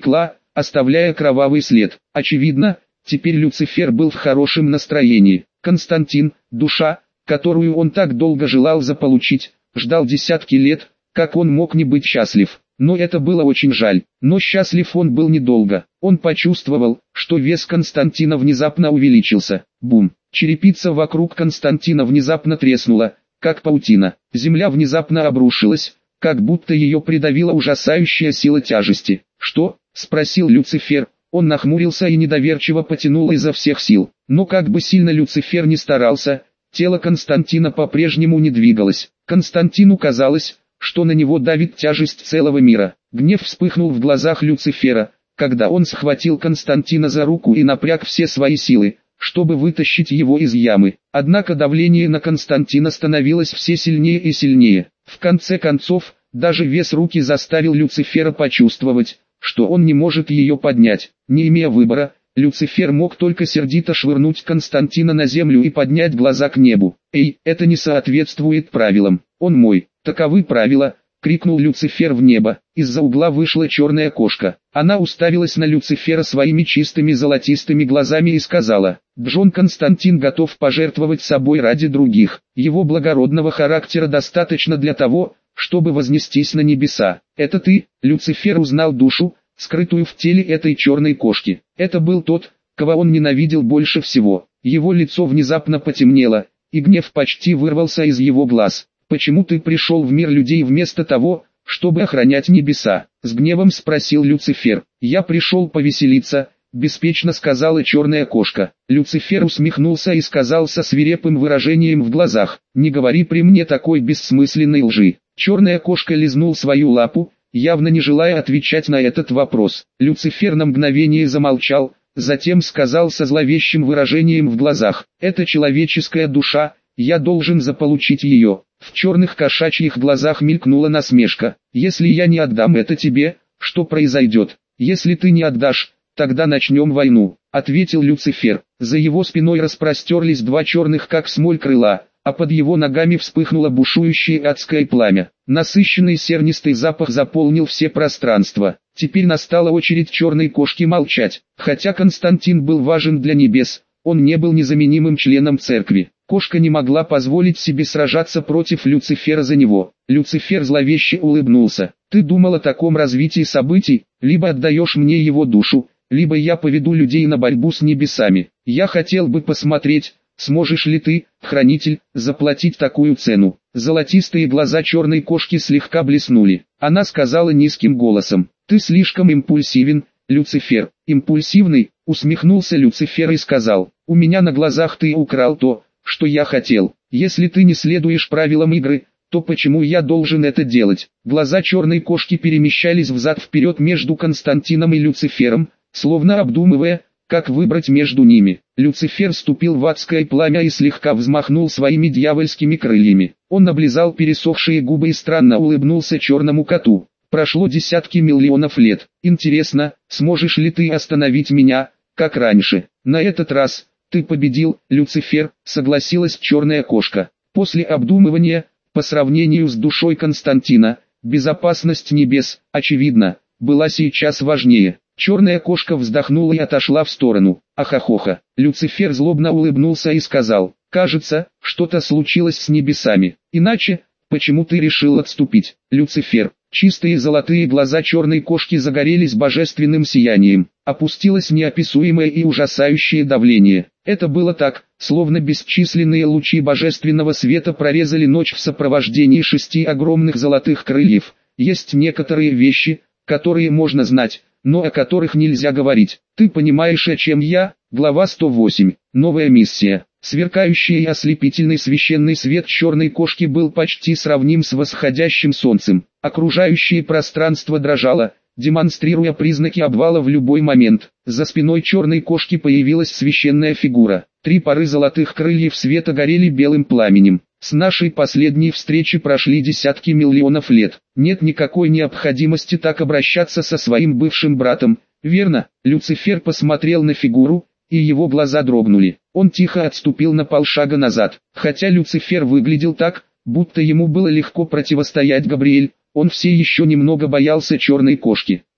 оставляя кровавый след. Очевидно, теперь Люцифер был в хорошем настроении. Константин, душа, которую он так долго желал заполучить, ждал десятки лет, как он мог не быть счастлив. Но это было очень жаль. Но счастлив он был недолго. Он почувствовал, что вес Константина внезапно увеличился. Бум! Черепица вокруг Константина внезапно треснула, как паутина. Земля внезапно обрушилась, как будто ее придавила ужасающая сила тяжести. «Что?» – спросил Люцифер. Он нахмурился и недоверчиво потянул изо всех сил. Но как бы сильно Люцифер ни старался, тело Константина по-прежнему не двигалось. Константину казалось, что на него давит тяжесть целого мира. Гнев вспыхнул в глазах Люцифера, когда он схватил Константина за руку и напряг все свои силы, чтобы вытащить его из ямы. Однако давление на Константина становилось все сильнее и сильнее. В конце концов, даже вес руки заставил Люцифера почувствовать, что он не может ее поднять. Не имея выбора, Люцифер мог только сердито швырнуть Константина на землю и поднять глаза к небу. «Эй, это не соответствует правилам, он мой, таковы правила!» — крикнул Люцифер в небо. Из-за угла вышла черная кошка. Она уставилась на Люцифера своими чистыми золотистыми глазами и сказала: «Джон Константин готов пожертвовать собой ради других. Его благородного характера достаточно для того, чтобы вознестись на небеса. Это ты?» Люцифер узнал душу, скрытую в теле этой черной кошки. Это был тот, кого он ненавидел больше всего. Его лицо внезапно потемнело, и гнев почти вырвался из его глаз. «Почему ты пришел в мир людей вместо того, чтобы охранять небеса?» — с гневом спросил Люцифер. «Я пришел повеселиться», — беспечно сказала черная кошка. Люцифер усмехнулся и сказал со свирепым выражением в глазах: «Не говори при мне такой бессмысленной лжи». Черная кошка лизнул свою лапу, явно не желая отвечать на этот вопрос. Люцифер на мгновение замолчал, затем сказал со зловещим выражением в глазах: «Это человеческая душа, я должен заполучить ее». В черных кошачьих глазах мелькнула насмешка. «Если я не отдам это тебе, что произойдет? Если ты не отдашь, тогда начнем войну», — ответил Люцифер. За его спиной распростерлись два черных как смоль крыла, а под его ногами вспыхнуло бушующее адское пламя. Насыщенный сернистый запах заполнил все пространства. Теперь настала очередь черной кошки молчать. Хотя Константин был важен для небес, он не был незаменимым членом церкви. Кошка не могла позволить себе сражаться против Люцифера за него. Люцифер зловеще улыбнулся. «Ты думал о таком развитии событий? Либо отдаешь мне его душу, либо я поведу людей на борьбу с небесами. Я хотел бы посмотреть, сможешь ли ты, хранитель, заплатить такую цену». Золотистые глаза черной кошки слегка блеснули. Она сказала низким голосом: «Ты слишком импульсивен, Люцифер». «Импульсивный?» — усмехнулся Люцифер и сказал: «У меня на глазах ты украл то, что я хотел. Если ты не следуешь правилам игры, то почему я должен это делать?» Глаза черной кошки перемещались взад-вперед между Константином и Люцифером, словно обдумывая, как выбрать между ними. Люцифер ступил в адское пламя и слегка взмахнул своими дьявольскими крыльями. Он облизал пересохшие губы и странно улыбнулся черному коту. «Прошло десятки миллионов лет. Интересно, сможешь ли ты остановить меня, как раньше?» «На этот раз ты победил, Люцифер», — согласилась черная кошка. После обдумывания, по сравнению с душой Константина, безопасность небес, очевидно, была сейчас важнее. Черная кошка вздохнула и отошла в сторону. «Ахахоха». Люцифер злобно улыбнулся и сказал: «Кажется, что-то случилось с небесами. Иначе, почему ты решил отступить?» Люцифер. Чистые золотые глаза черной кошки загорелись божественным сиянием. Опустилось неописуемое и ужасающее давление. Это было так, словно бесчисленные лучи божественного света прорезали ночь в сопровождении 6 огромных золотых крыльев. Есть некоторые вещи, которые можно знать, но о которых нельзя говорить. Ты понимаешь, о чем я? Глава 108. Новая миссия. Сверкающий и ослепительный священный свет черной кошки был почти сравним с восходящим солнцем. Окружающее пространство дрожало, демонстрируя признаки обвала в любой момент. За спиной черной кошки появилась священная фигура. 3 пары золотых крыльев света горели белым пламенем. «С нашей последней встречи прошли десятки миллионов лет. Нет никакой необходимости так обращаться со своим бывшим братом, верно?» Люцифер посмотрел на фигуру, и его глаза дрогнули. Он тихо отступил на полшага назад. Хотя Люцифер выглядел так, будто ему было легко противостоять Габриэль, он все еще немного боялся черной кошки.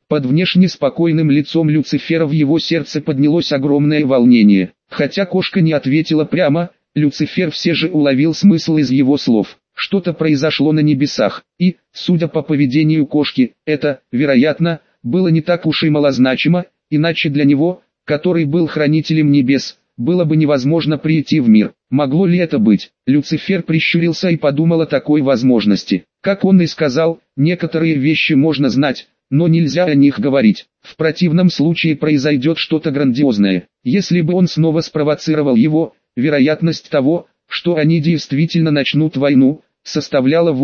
Под внешне спокойным лицом Люцифера в его сердце поднялось огромное волнение. Хотя кошка не ответила прямо, Люцифер все же уловил смысл из его слов. Что-то произошло на небесах, и, судя по поведению кошки, это, вероятно, было не так уж и малозначимо, иначе для него, который был хранителем небес, было бы невозможно прийти в мир. Могло ли это быть? Люцифер прищурился и подумал о такой возможности. Как он и сказал, некоторые вещи можно знать, но нельзя о них говорить. В противном случае произойдет что-то грандиозное. Если бы он снова спровоцировал его, вероятность того, что они действительно начнут войну, составляла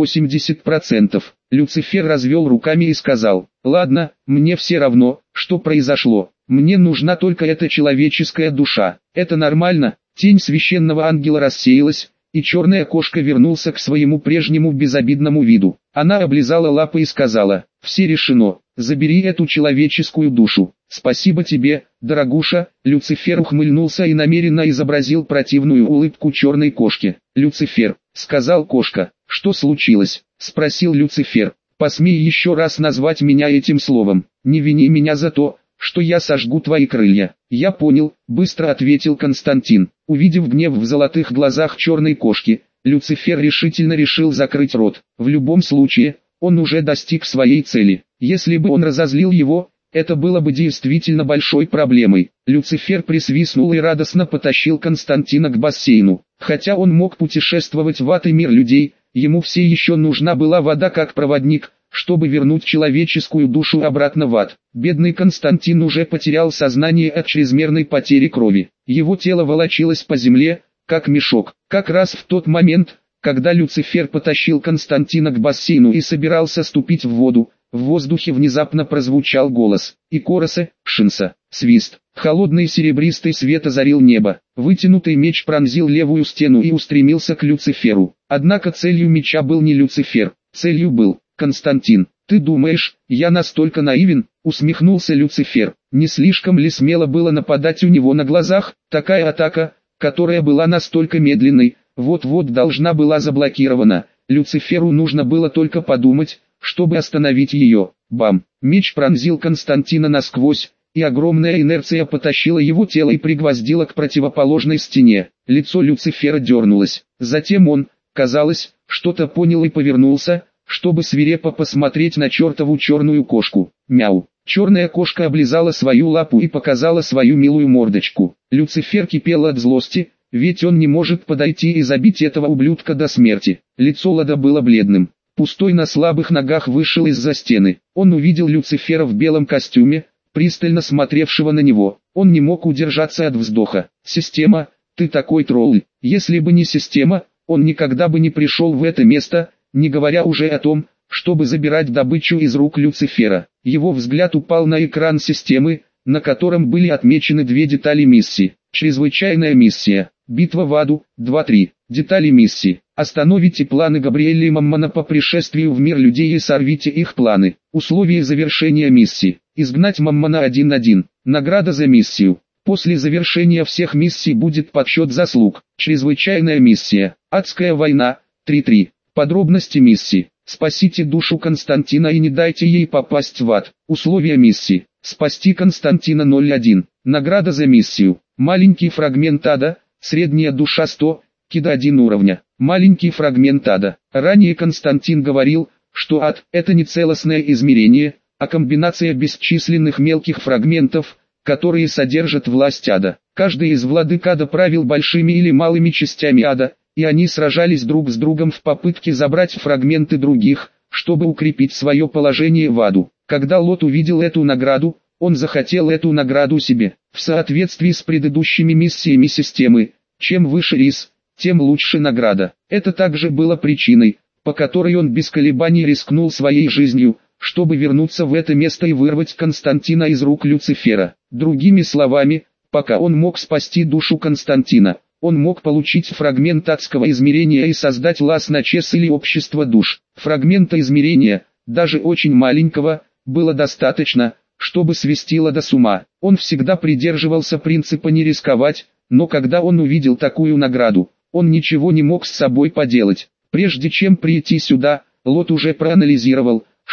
80%. Люцифер развел руками и сказал: «Ладно, мне все равно, что произошло. Мне нужна только эта человеческая душа. Это нормально». Тень священного ангела рассеялась, и черная кошка вернулся к своему прежнему безобидному виду. Она облизала лапы и сказала: «Все решено, забери эту человеческую душу». «Спасибо тебе, дорогуша». Люцифер ухмыльнулся и намеренно изобразил противную улыбку черной кошке. «Люцифер», — сказал кошка. «Что случилось?» — спросил Люцифер. «Посмей еще раз назвать меня этим словом. Не вини меня за то, что я сожгу твои крылья». «Я понял», — быстро ответил Константин. Увидев гнев в золотых глазах черной кошки, Люцифер решительно решил закрыть рот. В любом случае, он уже достиг своей цели. Если бы он разозлил его, это было бы действительно большой проблемой. Люцифер присвистнул и радостно потащил Константина к бассейну. Хотя он мог путешествовать в ад и мир людей, ему все еще нужна была вода как проводник, чтобы вернуть человеческую душу обратно в ад. Бедный Константин уже потерял сознание от чрезмерной потери крови. Его тело волочилось по земле, как мешок. Как раз в тот момент, когда Люцифер потащил Константина к бассейну и собирался ступить в воду, в воздухе внезапно прозвучал голос: «Икоросе, Шинса!» Свист. Холодный серебристый свет озарил небо. Вытянутый меч пронзил левую стену и устремился к Люциферу. Однако целью меча был не Люцифер, целью был Константин. «Ты думаешь, я настолько наивен?» — усмехнулся Люцифер. Не слишком ли смело было нападать у него на глазах? Такая атака, которая была настолько медленной, вот-вот должна была заблокирована. Люциферу нужно было только подумать, чтобы остановить ее. Бам! Меч пронзил Константина насквозь, и огромная инерция потащила его тело и пригвоздила к противоположной стене. Лицо Люцифера дернулось. Затем он, казалось, что-то понял и повернулся, чтобы свирепо посмотреть на чертову черную кошку. Мяу! Черная кошка облизала свою лапу и показала свою милую мордочку. Люцифер кипел от злости, ведь он не может подойти и забить этого ублюдка до смерти. Лицо Лада было бледным. Пустой на слабых ногах вышел из-за стены. Он увидел Люцифера в белом костюме, пристально смотревшего на него. Он не мог удержаться от вздоха. «Система, ты такой тролль». Если бы не система, он никогда бы не пришел в это место, не говоря уже о том, чтобы забирать добычу из рук Люцифера. Его взгляд упал на экран системы, на котором были отмечены две детали миссии. Чрезвычайная миссия. Битва в аду. 2-3. Детали миссии. Остановите планы Габриэля и Маммона по пришествию в мир людей и сорвите их планы. Условия завершения миссии. Изгнать Маммона 1-1. Награда за миссию. После завершения всех миссий будет подсчет заслуг. Чрезвычайная миссия. Адская война. 3-3. Подробности миссии. Спасите душу Константина и не дайте ей попасть в ад. Условия миссии. Спасти Константина 0-1. Награда за миссию. Маленький фрагмент ада. Средняя душа 100. Кида 1 уровня. Маленький фрагмент ада. Ранее Константин говорил, что ад – это не целостное измерение, а комбинация бесчисленных мелких фрагментов, которые содержат власть ада. Каждый из владык ада правил большими или малыми частями ада, и они сражались друг с другом в попытке забрать фрагменты других, чтобы укрепить свое положение в аду. Когда Лот увидел эту награду, он захотел эту награду себе. В соответствии с предыдущими миссиями системы, чем выше рис, тем лучше награда. Это также было причиной, по которой он без колебаний рискнул своей жизнью, чтобы вернуться в это место и вырвать Константина из рук Люцифера. Другими словами, пока он мог спасти душу Константина, он мог получить фрагмент адского измерения и создать Лас-Начес или общество душ. Фрагмента измерения, даже очень маленького, было достаточно, чтобы свести Лада с ума. Он всегда придерживался принципа не рисковать, но когда он увидел такую награду, он ничего не мог с собой поделать. Прежде чем прийти сюда, Лот уже проанализировал, что,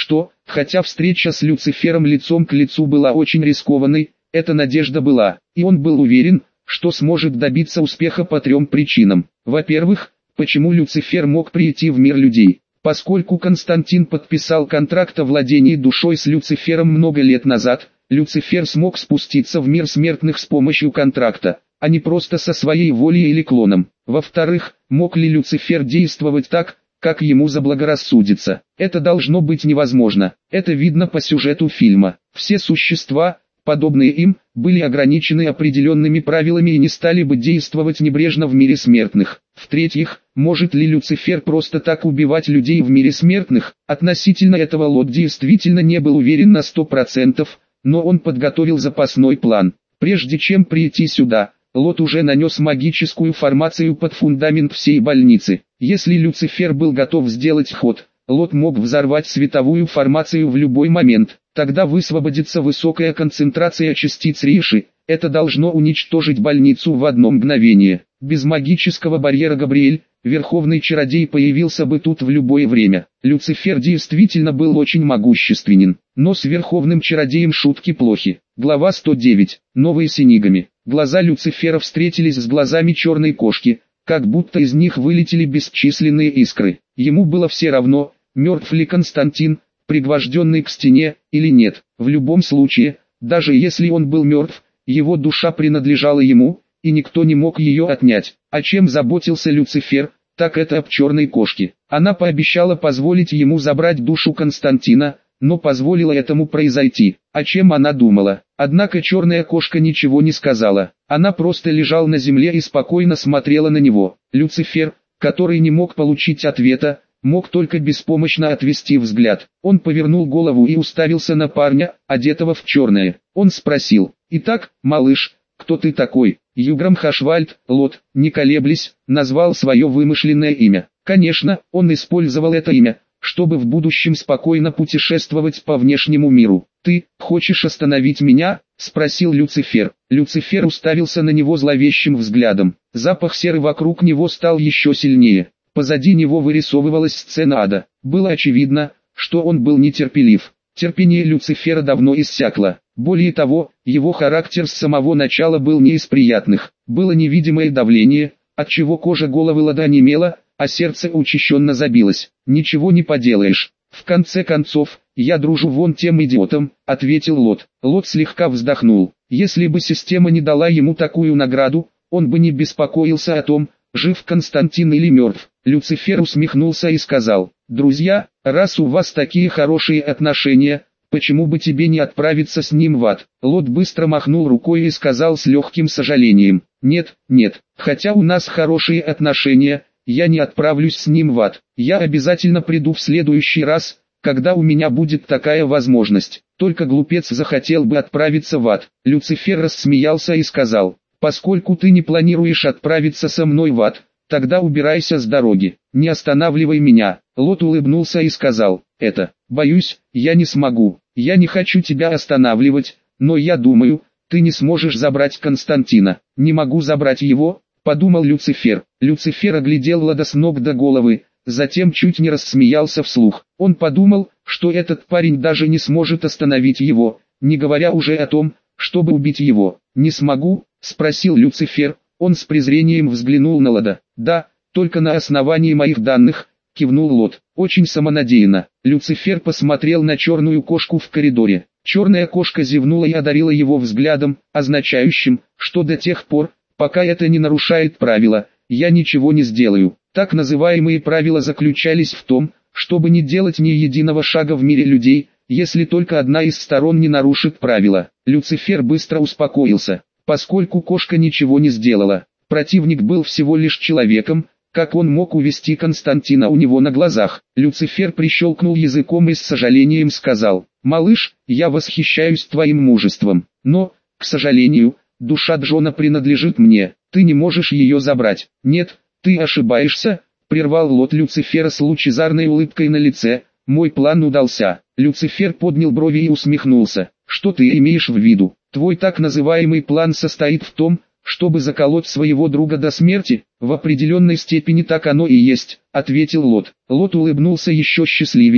Хотя встреча с Люцифером лицом к лицу была очень рискованной, эта надежда была, и он был уверен, что сможет добиться успеха по 3 причинам. Во-первых, почему Люцифер мог прийти в мир людей? Поскольку Константин подписал контракт о владении душой с Люцифером много лет назад, Люцифер смог спуститься в мир смертных с помощью контракта, а не просто со своей волей или клоном. Во-вторых, мог ли Люцифер действовать так, как ему заблагорассудится? Это должно быть невозможно. Это видно по сюжету фильма. Все существа, подобные им, были ограничены определенными правилами и не стали бы действовать небрежно в мире смертных. В-третьих, может ли Люцифер просто так убивать людей в мире смертных? Относительно этого Лот действительно не был уверен на 100%, но он подготовил запасной план. Прежде чем прийти сюда, Лот уже нанес магическую формацию под фундамент всей больницы. Если Люцифер был готов сделать ход, Лот мог взорвать световую формацию в любой момент. Тогда высвободится высокая концентрация частиц Риши, это должно уничтожить больницу в одно мгновение. Без магического барьера Габриэль, верховный чародей, появился бы тут в любое время. Люцифер действительно был очень могущественен, но с верховным чародеем шутки плохи. Глава 109. Новые Синигами. Глаза Люцифера встретились с глазами черной кошки, как будто из них вылетели бесчисленные искры. Ему было все равно, мертв ли Константин, пригвожденный к стене, или нет. В любом случае, даже если он был мертв, его душа принадлежала ему, и никто не мог ее отнять. О чем заботился Люцифер, так это об черной кошке. Она пообещала позволить ему забрать душу Константина, но позволила этому произойти. О чем она думала? Однако черная кошка ничего не сказала. Она просто лежала на земле и спокойно смотрела на него. Люцифер, который не мог получить ответа, мог только беспомощно отвести взгляд. Он повернул голову и уставился на парня, одетого в черное. Он спросил: «Итак, малыш, кто ты такой?» Юграм Хашвальд, Лот, не колеблясь, назвал свое вымышленное имя. Конечно, он использовал это имя, чтобы в будущем спокойно путешествовать по внешнему миру. «Ты хочешь остановить меня?» — спросил Люцифер. Люцифер уставился на него зловещим взглядом. Запах серы вокруг него стал еще сильнее. Позади него вырисовывалась сцена ада. Было очевидно, что он был нетерпелив. Терпение Люцифера давно иссякло. Более того, его характер с самого начала был не из приятных. Было невидимое давление, отчего кожа головы Лода онемела, а сердце учащенно забилось. «Ничего не поделаешь. В конце концов, я дружу вон тем идиотом», — ответил Лот. Лот слегка вздохнул. Если бы система не дала ему такую награду, он бы не беспокоился о том, жив Константин или мертв. Люцифер усмехнулся и сказал: «Друзья, раз у вас такие хорошие отношения, почему бы тебе не отправиться с ним в ад?» Лот быстро махнул рукой и сказал с легким сожалением: «Нет, нет, хотя у нас хорошие отношения, я не отправлюсь с ним в ад. Я обязательно приду в следующий раз, когда у меня будет такая возможность. Только глупец захотел бы отправиться в ад». Люцифер рассмеялся и сказал: «Поскольку ты не планируешь отправиться со мной в ад, тогда убирайся с дороги, не останавливай меня». Лот улыбнулся и сказал: «Боюсь, я не смогу. Я не хочу тебя останавливать, но я думаю, ты не сможешь забрать Константина». «Не могу забрать его?» — подумал Люцифер. Люцифер оглядел Лода с ног до головы, затем чуть не рассмеялся вслух. Он подумал, что этот парень даже не сможет остановить его, не говоря уже о том, чтобы убить его. «Не смогу?» — спросил Люцифер. Он с презрением взглянул на Лода. «Да, только на основании моих данных», — кивнул Лот. «Очень самонадеянно». Люцифер посмотрел на черную кошку в коридоре. Черная кошка зевнула и одарила его взглядом, означающим, что до тех пор, пока это не нарушает правила, я ничего не сделаю. Так называемые правила заключались в том, чтобы не делать ни единого шага в мире людей, если только одна из сторон не нарушит правила. Люцифер быстро успокоился, поскольку кошка ничего не сделала. Противник был всего лишь человеком, как он мог увести Константина у него на глазах? Люцифер прищелкнул языком и с сожалением сказал: «Малыш, я восхищаюсь твоим мужеством, но, к сожалению, душа Джона принадлежит мне, ты не можешь ее забрать». «Нет, ты ошибаешься», — прервал Лот Люцифера с лучезарной улыбкой на лице, «мой план удался». Люцифер поднял брови и усмехнулся. «Что ты имеешь в виду? Твой так называемый план состоит в том, чтобы заколоть своего друга до смерти?» «В определенной степени так оно и есть», — ответил Лот. Лот улыбнулся еще счастливее,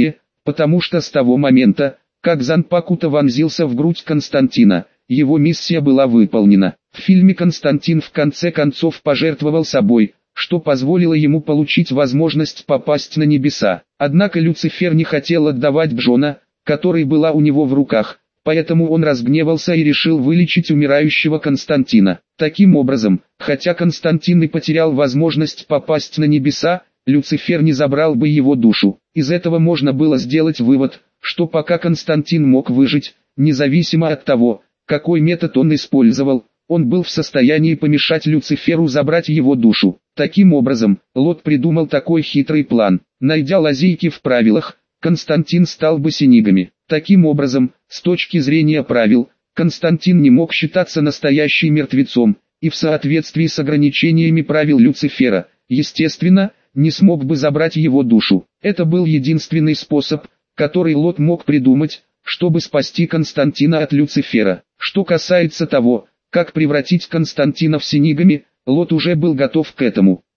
потому что с того момента, как Занпакута вонзился в грудь Константина, его миссия была выполнена. В фильме Константин в конце концов пожертвовал собой, что позволило ему получить возможность попасть на небеса. Однако Люцифер не хотел отдавать Джона, который была у него в руках, поэтому он разгневался и решил вылечить умирающего Константина. Таким образом, хотя Константин и потерял возможность попасть на небеса, Люцифер не забрал бы его душу. Из этого можно было сделать вывод, что пока Константин мог выжить, независимо от того, какой метод он использовал, он был в состоянии помешать Люциферу забрать его душу. Таким образом, Лот придумал такой хитрый план. Найдя лазейки в правилах, Константин стал бы синигами. Таким образом, с точки зрения правил, Константин не мог считаться настоящим мертвецом, и в соответствии с ограничениями правил Люцифера, естественно, не смог бы забрать его душу. Это был единственный способ, который Лот мог придумать, чтобы спасти Константина от Люцифера. Что касается того, как превратить Константина в синигами, Лот уже был готов к этому.